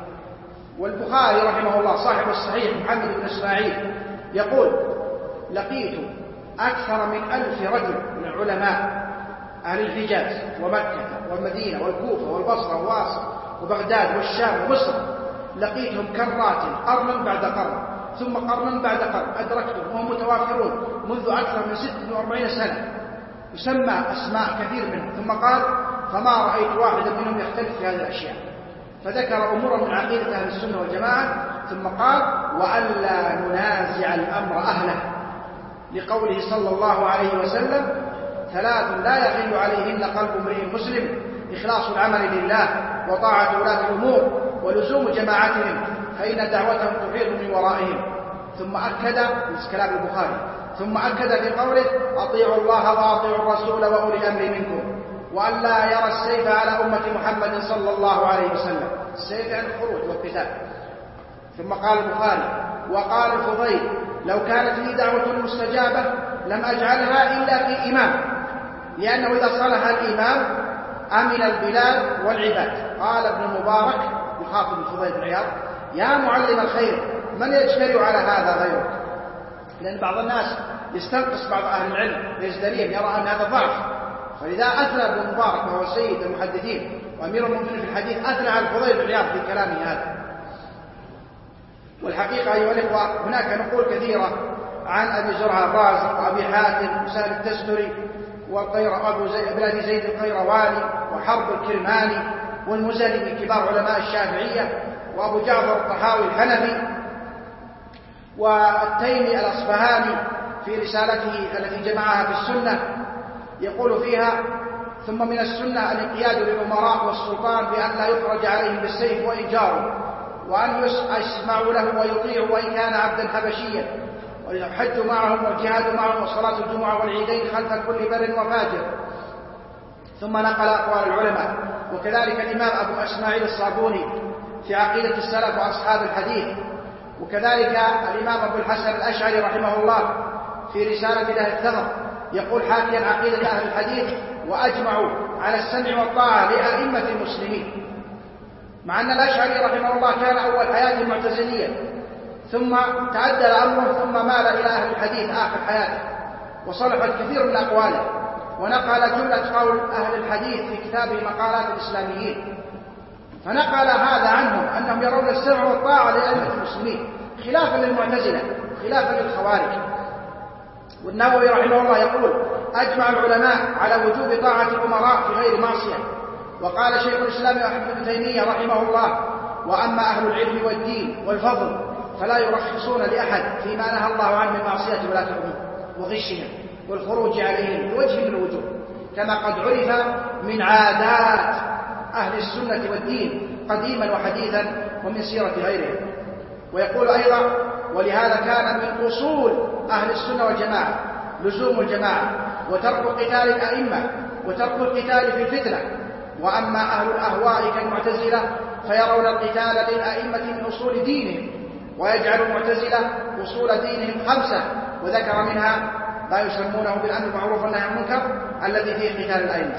والبخاري رحمه الله صاحب الصحيح محمد بن إسماعيل يقول: لقيت أكثر من ألف رجل من العلماء أهل الحجاز ومكة والمدينة والكوفة والبصرة وواسط وبغداد والشام ومصر، لقيتهم كرات قرنا بعد قرن ثم قرنا بعد قرن، أدركتهم وهم متوافرون منذ أكثر من ستة وأربعين سنة، يسمى أسماء كثير منهم. ثم قال: فما رأيت واحدا منهم يختلف في هذه الأشياء، فذكر أمورا من عقيدة أهل السنة والجماعة. ثم قال: وألا ننازع الأمر أهله، لقوله صلى الله عليه وسلم: ثلاث لا يحل عليهن قلب امرئ مسلم: إخلاص العمل لله، وطاعة ولاة الأمور، ولزوم جماعتهم، فإن دعوتهم تحيط من ورائهم. ثم أكد في كلام البخاري ثم أكد في قوله: أطيعوا الله وأطيعوا الرسول وأولي الأمر منكم، وأن لا يرى السيف على أمة محمد صلى الله عليه وسلم. السيف عن الخروج والقتال. ثم قال البخاري: وقال الفضيل: لو كانت لي دعوة مستجابة لم أجعلها إلا في إمام، لأنه إذا صلح الإمام أمن البلاد والعباد. قال ابن المبارك يخاطب الفضيل بن عياض: يا معلم الخير، من يجترئ على هذا غيرك؟ لأن بعض الناس يستنقص بعض أهل العلم يزدريهم، يرى أن هذا ضعف، فإذا أثنى ابن المبارك وهو سيد المحدثين وأمير المؤمنين في الحديث أثنى على الفضيل بن عياض في كلامه هذا. والحقيقة أيها الإخوة هناك نقول كثيرة عن أبي زرعة الرازي وأبي حاتم وسهل التستري وأبو زي... زيد القيرواني وحرب الكرماني والمزني من كبار علماء الشافعية، وأبو جعفر الطحاوي الحنفي، والتيمي الأصبهاني في رسالته التي جمعها في السنة يقول فيها: ثم من السنة الانقياد للأمراء والسلطان بأن لا يخرج عليهم بالسيف وإيجاره، وأن يسمعوا له ويطيعوا وإن كان عبدا حبشيا، والحج معهم والجهاد معهم وصلاة الجمعة والعيدين خلف كل بر وفاجر. ثم نقل أقوال العلماء، وكذلك الإمام أبو إسماعيل الصابوني في عقيدة السلف وأصحاب الحديث، وكذلك الإمام أبو الحسن الأشعري رحمه الله في رسالة له الثغر يقول حاكيا عقيدة أهل الحديث: وأجمعوا على السمع والطاعة لأئمة المسلمين. مع أن الأشعري رحمه الله كان أول حياته معتزليا، ثم تعدل أمره ثم مال إلى أهل الحديث آخر حياته، وصلح الكثير من أقواله، ونقل جملة قول أهل الحديث في كتابه مقالات الإسلاميين، فنقل هذا عنهم أنهم يرون السمع والطاعة لأئمة المسلمين خلافا للمعتزلة خلافا للخوارج. والنووي رحمه الله يقول: أجمع العلماء على وجوب طاعة الأمراء في غير معصية. وقال شيخ الإسلام ابن تيمية رحمه الله: وأما أهل العلم والدين والفضل فلا يرخصون لأحد فيما نهى الله عنه من معصية ولاة الأمور وغشهم والخروج عليهم بوجه من الوجوه، كما قد عرف من عادات أهل السنة والدين قديما وحديثا ومن سيرة غيرهم. ويقول أيضا: ولهذا كان من أصول أهل السنة والجماعة لزوم الجماعة وترك قتال الأئمة وترك القتال في الفتنة. وأما أهل الأهواء كالمعتزلة فيرون القتال للأئمة من أصول دينهم، ويجعل المعتزلة أصول دينهم خمسة، وذكر منها ما يسمونه بالأمر بالمعروف والنهي عن المنكر الذي فيه قتال الأئمة.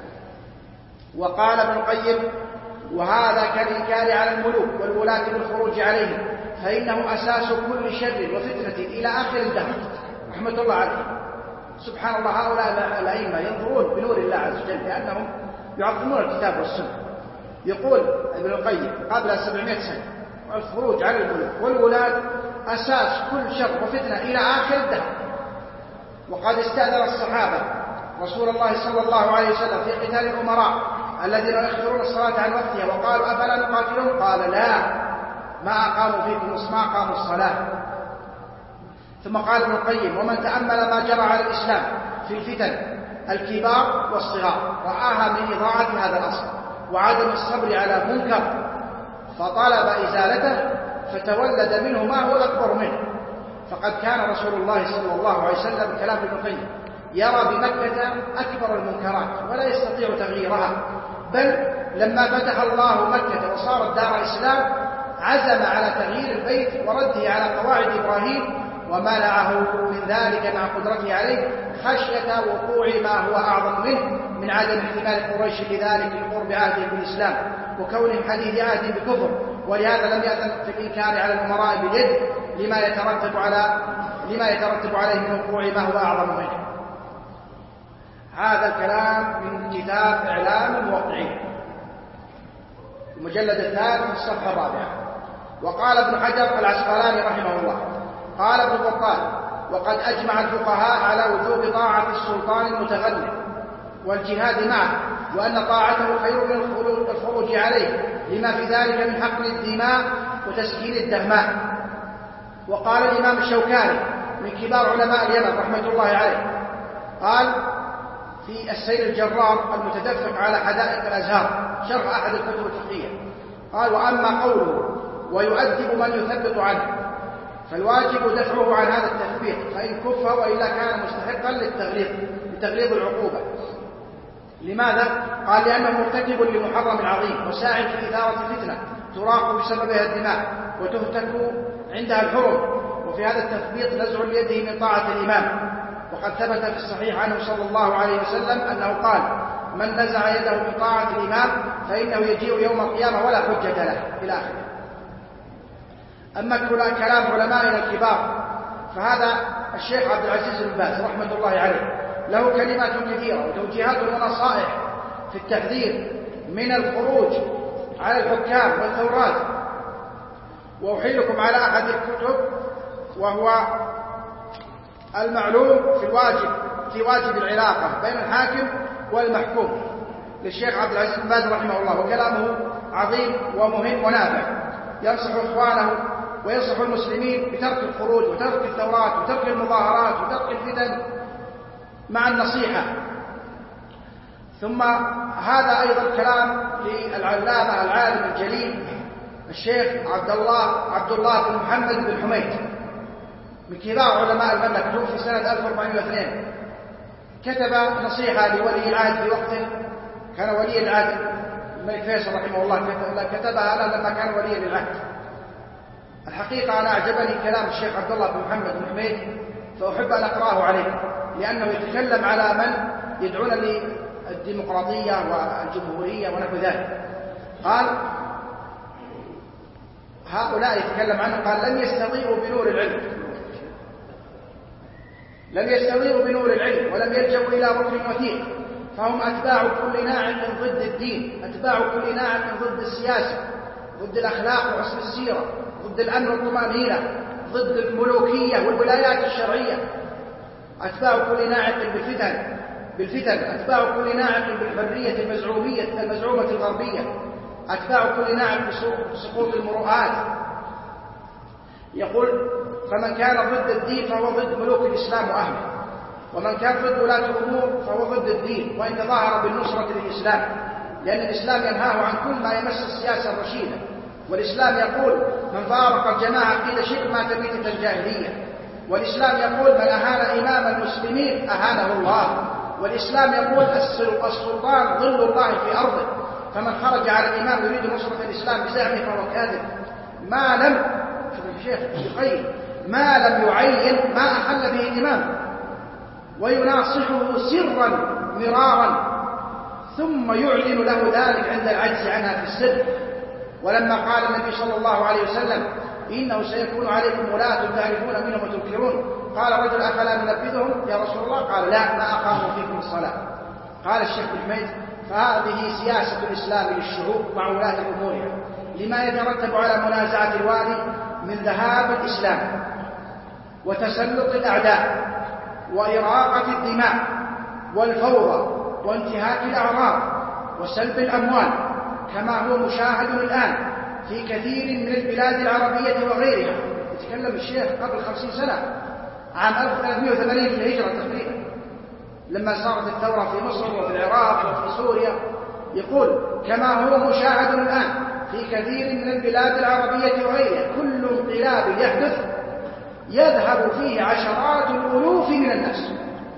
وقال ابن القيم: وهذا كالإنكار على الملوك والولاة بالخروج عليهم، فإنه أساس كل شر وفتنة إلى آخر الدهر. رحمة الله عليه. سبحان الله، هؤلاء الأئمة ينظرون بنور الله عز وجل لأنهم يعظمون الكتاب والسنة. يقول ابن القيم قبل سبعمائة سنة: الخروج على الملوك والولاة أساس كل شر وفتنة إلى آخر الدهر. وقد استأذن الصحابة رسول الله صلى الله عليه وسلم في قتال الأمراء الذين يأخرون الصلاة عن وقتها، وقالوا: أفلا نقاتلهم؟ قال: لا، ما أقاموا فيكم ما أقاموا الصلاة. ثم قال ابن القيم: ومن تأمل ما جرى على الإسلام في الفتن الكبار والصغار رآها من إضاعة هذا الأصل وعدم الصبر على منكر، فطلب إزالته فتولد منه ما هو أكبر منه. فقد كان رسول الله صلى الله عليه وسلم، كلام ابن القيم، يرى بمكة أكبر المنكرات ولا يستطيع تغييرها، بل لما فتح الله مكة وصارت دار إسلام عزم على تغيير البيت ورده على قواعد إبراهيم، ومنعه من ذلك مع قدرته عليه خشية وقوع ما هو أعظم منه من عدم احتمال قريش لذلك لقرب عهده بالإسلام وكونهم حديث عهد بكفر. ولهذا لم يأذن في الإنكار على الأمراء باليد لما يترتب على لما يترتب عليه من وقوع ما هو أعظم منه. هذا الكلام من كتاب إعلام الموقعين المجلد الثالث الصفحة الرابعة. وقال ابن حجر العسقلاني رحمه الله قال ابن بطال: وقد أجمع الفقهاء على وجوب طاعة السلطان المتغلب والجهاد معه، وأن طاعته خير من الخروج عليه لما في ذلك من حقن الدماء وتسكين الدهماء. وقال الإمام الشوكاني من كبار علماء اليمن رحمة الله عليه قال في السير الجرار المتدفق على حدائق الأزهار شرح أحد الكتب الفقهية قال: وأما قوله ويؤدب من يثبت عنه فالواجب دفعه عن هذا التثبيت، فإن كف وإلا كان مستحقا للتغليظ لتغليظ العقوبة. لماذا؟ قال: لأنه مرتكب لمحرم عظيم وساع في إثارة فتنة تراق بسببها الدماء وتهتك عندها الحرم. وفي هذا التثبيت نزع ليده من طاعة الإمام، وقد ثبت في الصحيح عنه صلى الله عليه وسلم أنه قال: من نزع يده من طاعة الإمام فإنه يجيء يوم القيامة ولا حجة له، إلى آخره. أما كلام علمائنا الكبار فهذا الشيخ عبد العزيز بن باز رحمة الله عليه له كلمات كثيرة وتوجيهات ونصائح في التحذير من الخروج على الحكام والثورات. وأحيلكم على أحد الكتب وهو المعلوم في الواجب في واجب العلاقة بين الحاكم والمحكوم للشيخ عبد العزيز بن باز رحمه الله، وكلامه عظيم ومهم ونافع، ينصح إخوانه وينصح المسلمين بترك الخروج وترك الثورات وترك المظاهرات وترك الفتن مع النصيحة. ثم هذا أيضا كلام للعلامة العالم الجليل الشيخ عبد الله عبد الله بن محمد بن حميد من كبار علماء المملكة، توفي سنة ألف وأربعمائة واثنين. كتب نصيحة لولي العهد في وقت كان ولي العهد الملك فيصل رحمه الله، كتبها أنا لما كان ولي العهد. الحقيقة أنا أعجبني كلام الشيخ عبد الله بن محمد بن حميد، فأحب أن أقرأه عليه، لأنه يتكلم على من يدعون للديمقراطية والجمهورية ونحو ذلك. قال هؤلاء يتكلم عنه، قال: لم يستضيئوا بنور العلم لم يستضيئوا بنور العلم ولم يلجأوا إلى ركن وثيق، فهم أتباع كل ناعق ضد الدين، أتباع كل ناعق ضد السياسة، ضد الأخلاق وحسن السيرة، ضد الأمن والطمأنينة، ضد الملوكية والولايات الشرعية، أتباع كل ناعق بالفتن بالفتن أتباع كل ناعق بالحرية المزعومية المزعومة الغربية، أتباع كل ناعق بسقوط المروءات. يقول: فمن كان ضد الدين فهو ضد ملوك الإسلام وأهله، ومن كان ضد ولاة الأمور فهو ضد الدين، وإن تظاهر بالنصرة للإسلام، لأن الإسلام ينهاه عن كل ما يمس السياسة الرشيدة. والإسلام يقول: من فارق الجماعة قيل شيء مات ميتة الجاهلية. والإسلام يقول: من أهان إمام المسلمين أهانه الله. والإسلام يقول: السلطان ظل الله في أرضه، فمن خرج على الإمام يريد نصرة الإسلام بزعمه فهو كاذب. ما لم شوف الشيخ يقيم ما لم يعين ما أحل به الإمام، ويناصحه سرا مرارا، ثم يعلن له ذلك عند العجز عنها في السر. ولما قال النبي صلى الله عليه وسلم: إنه سيكون عليكم ولاة تعرفون منهم وتنكرون، قال رجل: أفلا ننبذهم يا رسول الله؟ قال: لا، ما أقاموا فيكم الصلاة. قال الشيخ بن حميد: فهذه سياسة الإسلام للشعوب مع ولاة أمورها، لما يترتب على منازعة الوالي من ذهاب الإسلام وتسلط الأعداء وإراقة الدماء والفوضى وانتهاك الأعراض وسلب الأموال، كما هو مشاهد الآن في كثير من البلاد العربية وغيرها. يتكلم الشيخ قبل خمسين سنة، عام ألف وثلاثمائة وثمانين في الهجرة تقريبا، لما صارت الثورة في مصر وفي العراق وفي سوريا. يقول: كما هو مشاهد الآن في كثير من البلاد العربية وغيرها، كل انقلاب يحدث يذهب فيه عشرات الألوف من الناس.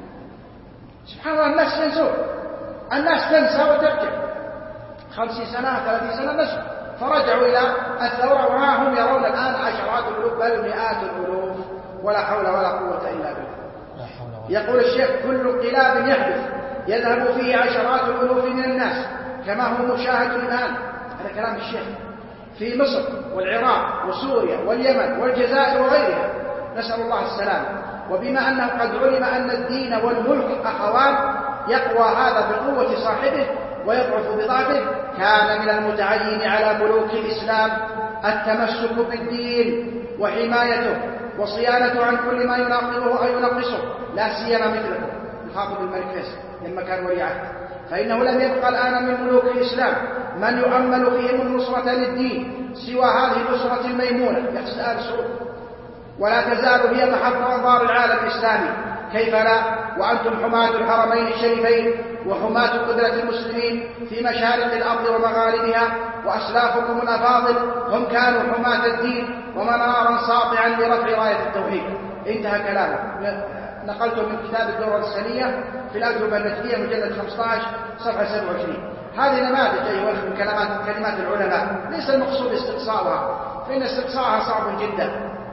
سبحان الله، الناس ينسون، الناس تنسى وترجع. خمسين سنة ثلاثين سنة نسوا، فرجعوا إلى الثورة، وها هم يرون الآن عشرات الألوف بل مئات الألوف، ولا حول ولا قوة إلا بالله. يقول الشيخ: كل انقلاب يحدث يذهب فيه عشرات الألوف من الناس، كما هو مشاهد الآن. هذا كلام الشيخ. في مصر والعراق وسوريا واليمن والجزائر وغيرها نسأل الله السلام. وبما أنه قد علم أن الدين والملك أخوان، يقوى هذا بقوة صاحبه ويضعف بضعفه، كان من المتعين على ملوك الإسلام التمسك بالدين وحمايته وصيانته عن كل ما يناقضه أو ينقصه، لا سيما مثله يخاطب الملك فيصل لما كان ولي عهد، فإنه لم يبقى الآن من ملوك الإسلام من يؤمل فيهم النصرة للدين سوى هذه الأسرة الميمونة يحسن آل سعود، ولا تزال هي محط أنظار العالم الإسلامي، كيف لا وأنتم حماة الحرمين الشريفين وحماة قدرة المسلمين في مشارق الأرض ومغاربها، وأسلافكم الأفاضل هم كانوا حماة الدين ومنارا ساطعا لرفع راية التوحيد. انتهى كلامه. نقلته من كتاب الدورة السنية في الأجوبة النتفية مجلد خمسة عشر صفحة سبعة وعشرين. هذه نماذج أيها من كلمات كلمات العلماء، ليس المقصود استقصاؤها، فإن استقصاءها صعب جدا،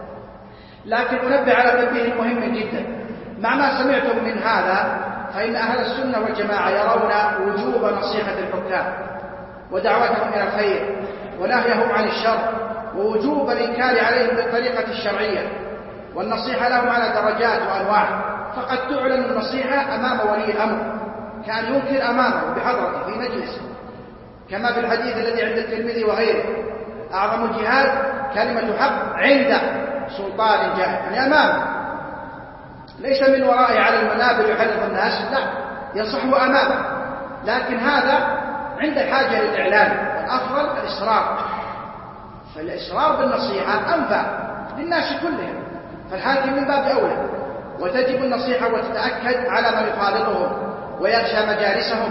لكن أنبه على تنبيه مهم جدا. مع ما سمعتم من هذا، فإن أهل السنة والجماعة يرون وجوب نصيحة الحكام ودعوتهم إلى الخير ونهيهم عن الشر، ووجوب الإنكار عليهم بالطريقة الشرعية، والنصيحة لهم على درجات وأنواع. فقد تعلن النصيحة أمام ولي الأمر كان ينكر أمامه بحضرته في مجلس، كما في الحديث الذي عند الترمذي وغيره: أعظم الجهاد كلمة حق عند سلطان جاهل، يعني أمامه، ليس من ورائه على المنابر يحرض الناس، لا، ينصحه أمامه، لكن هذا عند الحاجة للإعلان، والأفضل الإصرار، فالإصرار بالنصيحة أنفع للناس كلهم، فالحاكم من باب أولى. وتجب النصيحة وتتأكد على من يخالطهم ويغشى مجالسهم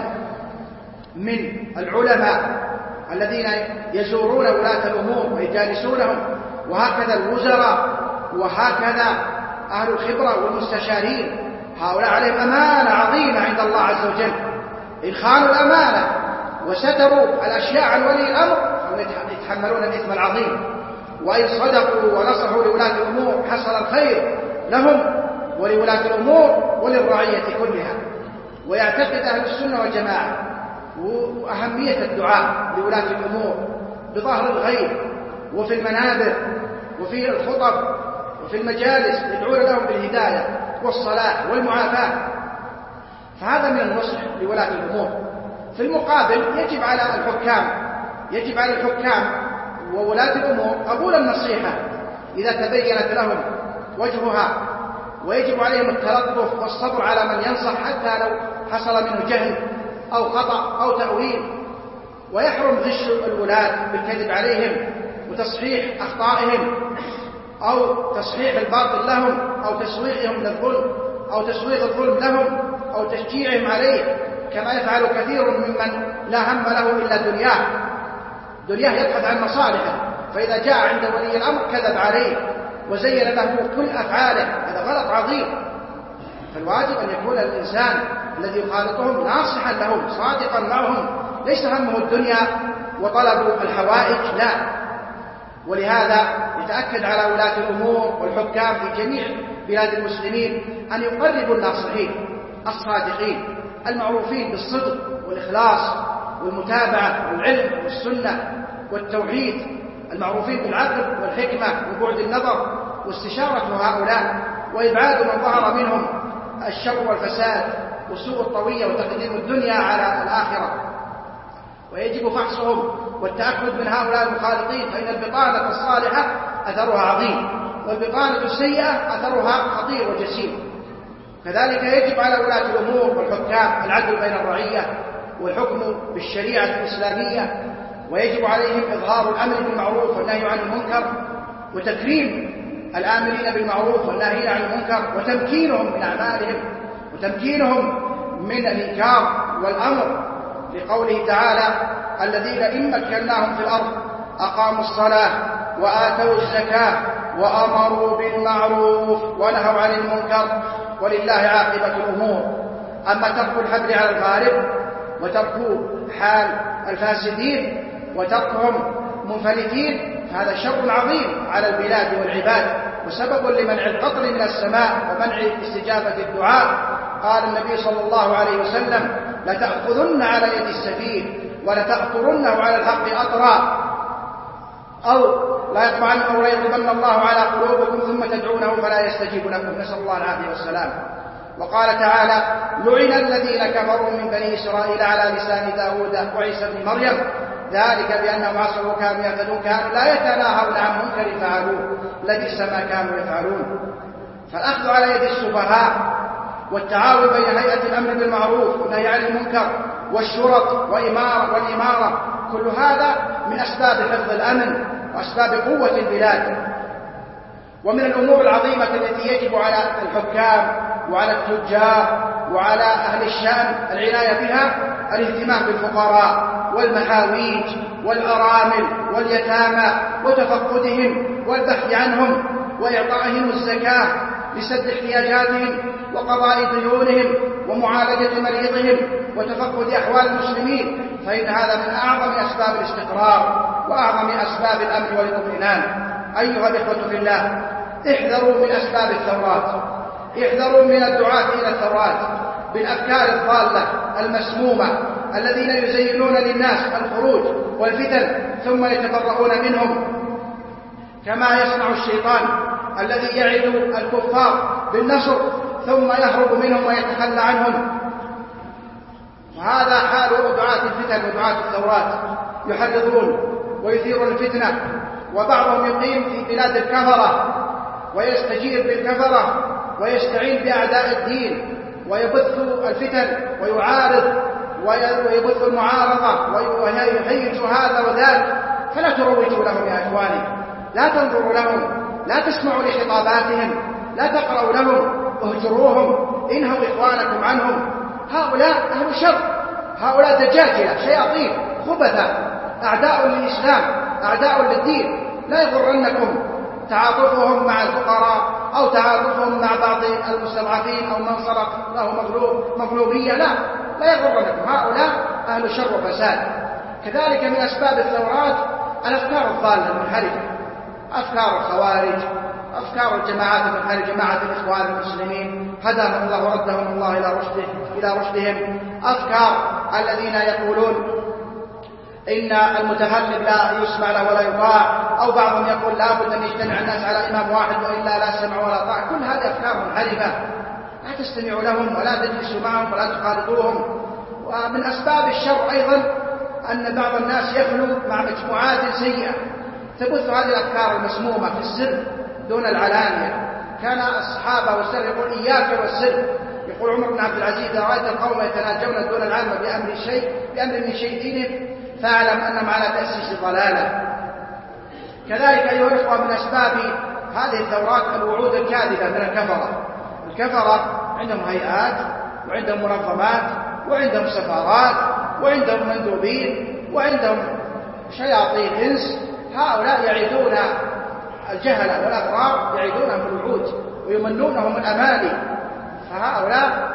من العلماء الذين يزورون ولاة الأمور ويجالسونهم، وهكذا الوزراء، وهكذا أهل الخبرة والمستشارين، هؤلاء عليهم أمانة عظيمة عند الله عز وجل. إن خانوا الأمانة وستروا الأشياء عن ولي الأمر يتحملون الإثم العظيم، وإن صدقوا ونصحوا لولاة الأمور حصل الخير لهم ولولاة الأمور وللرعية كلها. ويعتقد أهل السنة والجماعة وأهمية الدعاء لولاة الأمور بظهر الغيب وفي المنابر وفي الخطب وفي المجالس، يدعون لهم بالهداية والصلاح والمعافاة، فهذا من النصح لولاة الأمور. في المقابل يجب على الحكام يجب على الحكام وولاة الأمور قبول النصيحة إذا تبينت لهم وجهها، ويجب عليهم التلطف والصبر على من ينصح حتى لو حصل منه جهل أو خطأ أو تأويل، ويحرم غش الولاة بالكذب عليهم وتصحيح أخطائهم أو تصحيح الباطل لهم أو تسويغهم للظلم أو تسويغ الظلم لهم أو تشجيعهم عليه، كما يفعل كثير ممن لا هم له إلا دنياه دنياه يبحث عن مصالحه، فإذا جاء عند ولي الأمر كذب عليه وزين له كل أفعاله، هذا غلط عظيم. فالواجب أن يكون الإنسان الذي يخالطهم ناصحا لهم صادقا معهم، ليس همه الدنيا وطلب الحوائج، لا. ولهذا يتأكد على ولاة الأمور والحكام في جميع بلاد المسلمين أن يقربوا الناصحين الصادقين المعروفين بالصدق والإخلاص والمتابعة والعلم والسنة والتوحيد، المعروفين بالعقل والحكمة وبعد النظر واستشارة هؤلاء، وإبعاد من ظهر منهم الشر والفساد وسوء الطوية وتقديم الدنيا على الآخرة. ويجب فحصهم والتأكد من هؤلاء المخالطين، فإن البطانة الصالحة أثرها عظيم، والبطانة السيئة أثرها خطير وجسيم. كذلك يجب على ولاة الأمور والحكام العدل بين الرعية والحكم بالشريعة الإسلامية، ويجب عليهم إظهار الأمر بالمعروف والنهي عن المنكر، وتكريم الآمرين بالمعروف والناهين عن المنكر، وتمكينهم من أعمالهم وتمكينهم من الإنكار والأمر، لقوله تعالى: الذين إن مكناهم في الأرض أقاموا الصلاة وآتوا الزكاة وأمروا بالمعروف ونهوا عن المنكر ولله عاقبة الأمور. أما ترك الحبل على الغالب وترك حال الفاسدين وتركهم منفلتين فهذا شر عظيم على البلاد والعباد، وسبب لمنع القطر من السماء ومنع استجابة الدعاء. قال النبي صلى الله عليه وسلم: لتأخذن على يد السفيه ولتأطرنه على الحق أطرا. أو لا يطمعن أو لا يغضبن الله على قلوبكم ثم تدعونه فلا يستجيب لكم، نسأل الله العافية والسلام. وقال تعالى: لعن الذين كفروا من بني إسرائيل على لسان داود وعيسى بن مريم ذلك بأنهم عصوا وكانوا يهتدون كانوا لا يتناهون عن منكر فعلوه لبئس ما كانوا يفعلون. فالأخذ على يد السفهاء والتعاون بين هيئة الأمر بالمعروف والنهي عن المنكر والشرط وإمارة والإمارة كل هذا من أسباب حفظ الأمن وأسباب قوة البلاد. ومن الأمور العظيمة التي يجب على الحكام وعلى التجار وعلى أهل الشأن العناية بها الاهتمام بالفقراء والمحاويج والأرامل واليتامى وتفقدهم والبحث عنهم وإعطائهم الزكاة لسد احتياجاتهم وقضاء ديونهم ومعالجة مريضهم وتفقد أحوال المسلمين، فإن هذا من أعظم أسباب الاستقرار وأعظم أسباب الأمن والاطمئنان. أيها الإخوة في الله، احذروا من أسباب الثورات، احذروا من الدعاة إلى الثورات بالأفكار الضالة المسمومة الذين يزينون للناس الخروج والفتن ثم يتبرؤون منهم، كما يصنع الشيطان الذي يعد الكفار بالنصر ثم يهرب منهم ويتخلى عنهم. وهذا حال دعاة الفتن ودعاة الثورات، يحرضون ويثيرون الفتنة، وبعضهم يقيم في بلاد الكفرة ويستجير بالكفرة ويستعين بأعداء الدين ويبث الفتن ويعارض ويبث المعارضة ويهيج هذا وذاك. فلا تروجوا لهم يا إخواني، لا تنظروا لهم، لا تسمعوا لخطاباتهم، لا تقرأوا لهم، اهجروهم، انهوا إخوانكم عنهم. هؤلاء أهل شر، هؤلاء دجاجلة شياطين خبثة أعداء للإسلام أعداء للدين. لا يغرنكم تعاطفهم مع الفقراء أو تعاطفهم مع بعض المستضعفين أو من صرف له مغلوب مغلوبية، لا لا يغرنكم، هؤلاء أهل شر وفساد. كذلك من أسباب الثورات الأفكار الضالة المنحرفة، أفكار الخوارج، أفكار الجماعات المنحرفة، جماعة الإخوان المسلمين هداهم الله وردهم الله إلى رشده إلى رشدهم، أفكار الذين يقولون إن المتغلب لا يسمع له ولا يطاع، أو بعضهم يقول لا بد أن يجتمع الناس على إمام واحد وإلا لا سمع ولا طاع. كل هذه أفكار منحرفة، لا تستمعوا لهم ولا تجلسوا معهم ولا تخالطوهم. ومن أسباب الشر أيضا أن بعض الناس يخلو مع مجموعات سيئة تبث هذه الأفكار المسمومة في السر دون العلانية. كان الصحابة والسر يقول إياك والسر، يقول عمر بن عبد العزيز: إذا رأيت القوم يتناجون دون العامة بأمر شيء بأمر من شيء دينهم فاعلم أنهم على تأسيس ضلالة. كذلك أيها الأخوة من أسباب هذه الثورات الوعود الكاذبة من الكفرة. الكفرة عندهم هيئات وعندهم منظمات وعندهم سفارات وعندهم مندوبين وعندهم شياطين إنس، هؤلاء يعيدون الجهلة والأغرار، يعيدونهم بالوعود ويمنونهم الأماني. فهؤلاء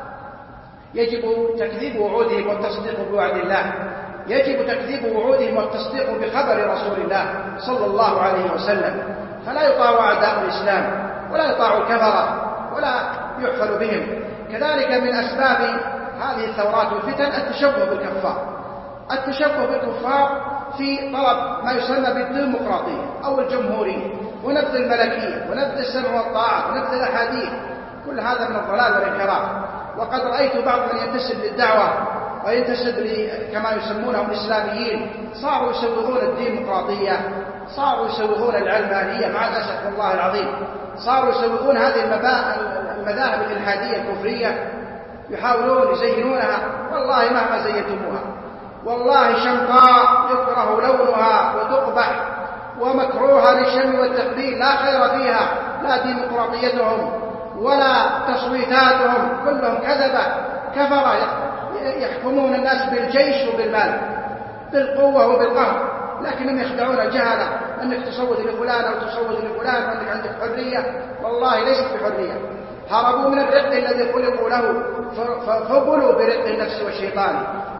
يجب تكذيب وعودهم والتصديق بوعد الله، يجب تكذيب وعودهم والتصديق بخبر رسول الله صلى الله عليه وسلم. فلا يطاع أعداء الإسلام ولا يطاع الكفرة ولا يحفل بهم. كذلك من أسباب هذه الثورات والفتن التشبه بالكفار، التشبه بالكفار في طلب ما يسمى بالديمقراطية أو الجمهورية ونبذ الملكية ونبذ السمع والطاعة ونبذ الأحاديث. كل هذا من الضلال والانحراف. وقد رأيت بعض من ينتسب للدعوة وينتسب كما يسمونهم الإسلاميين صاروا يسوغون الديمقراطية، صاروا يسوغون العلمانية، مع الأسف والله العظيم صاروا يسوغون هذه المذاهب الإلحادية الكفرية، يحاولون يزينونها. والله مهما زينتموها والله شمطاء يكره لونها وتقبح ومكروهة للشم والتقبيل، لا خير فيها، لا ديمقراطيتهم ولا تصويتاتهم، كلهم كذبة كفرة يحكمون الناس بالجيش وبالمال، بالقوة وبالقهر، لكنهم يخدعون الجهلة أنك تصوت لفلان أو تصوت لفلان وأنك عندك حرية. والله ليست بحرية، هربوا من الرق الذي خلقوا له فقلوا برق النفس والشيطان.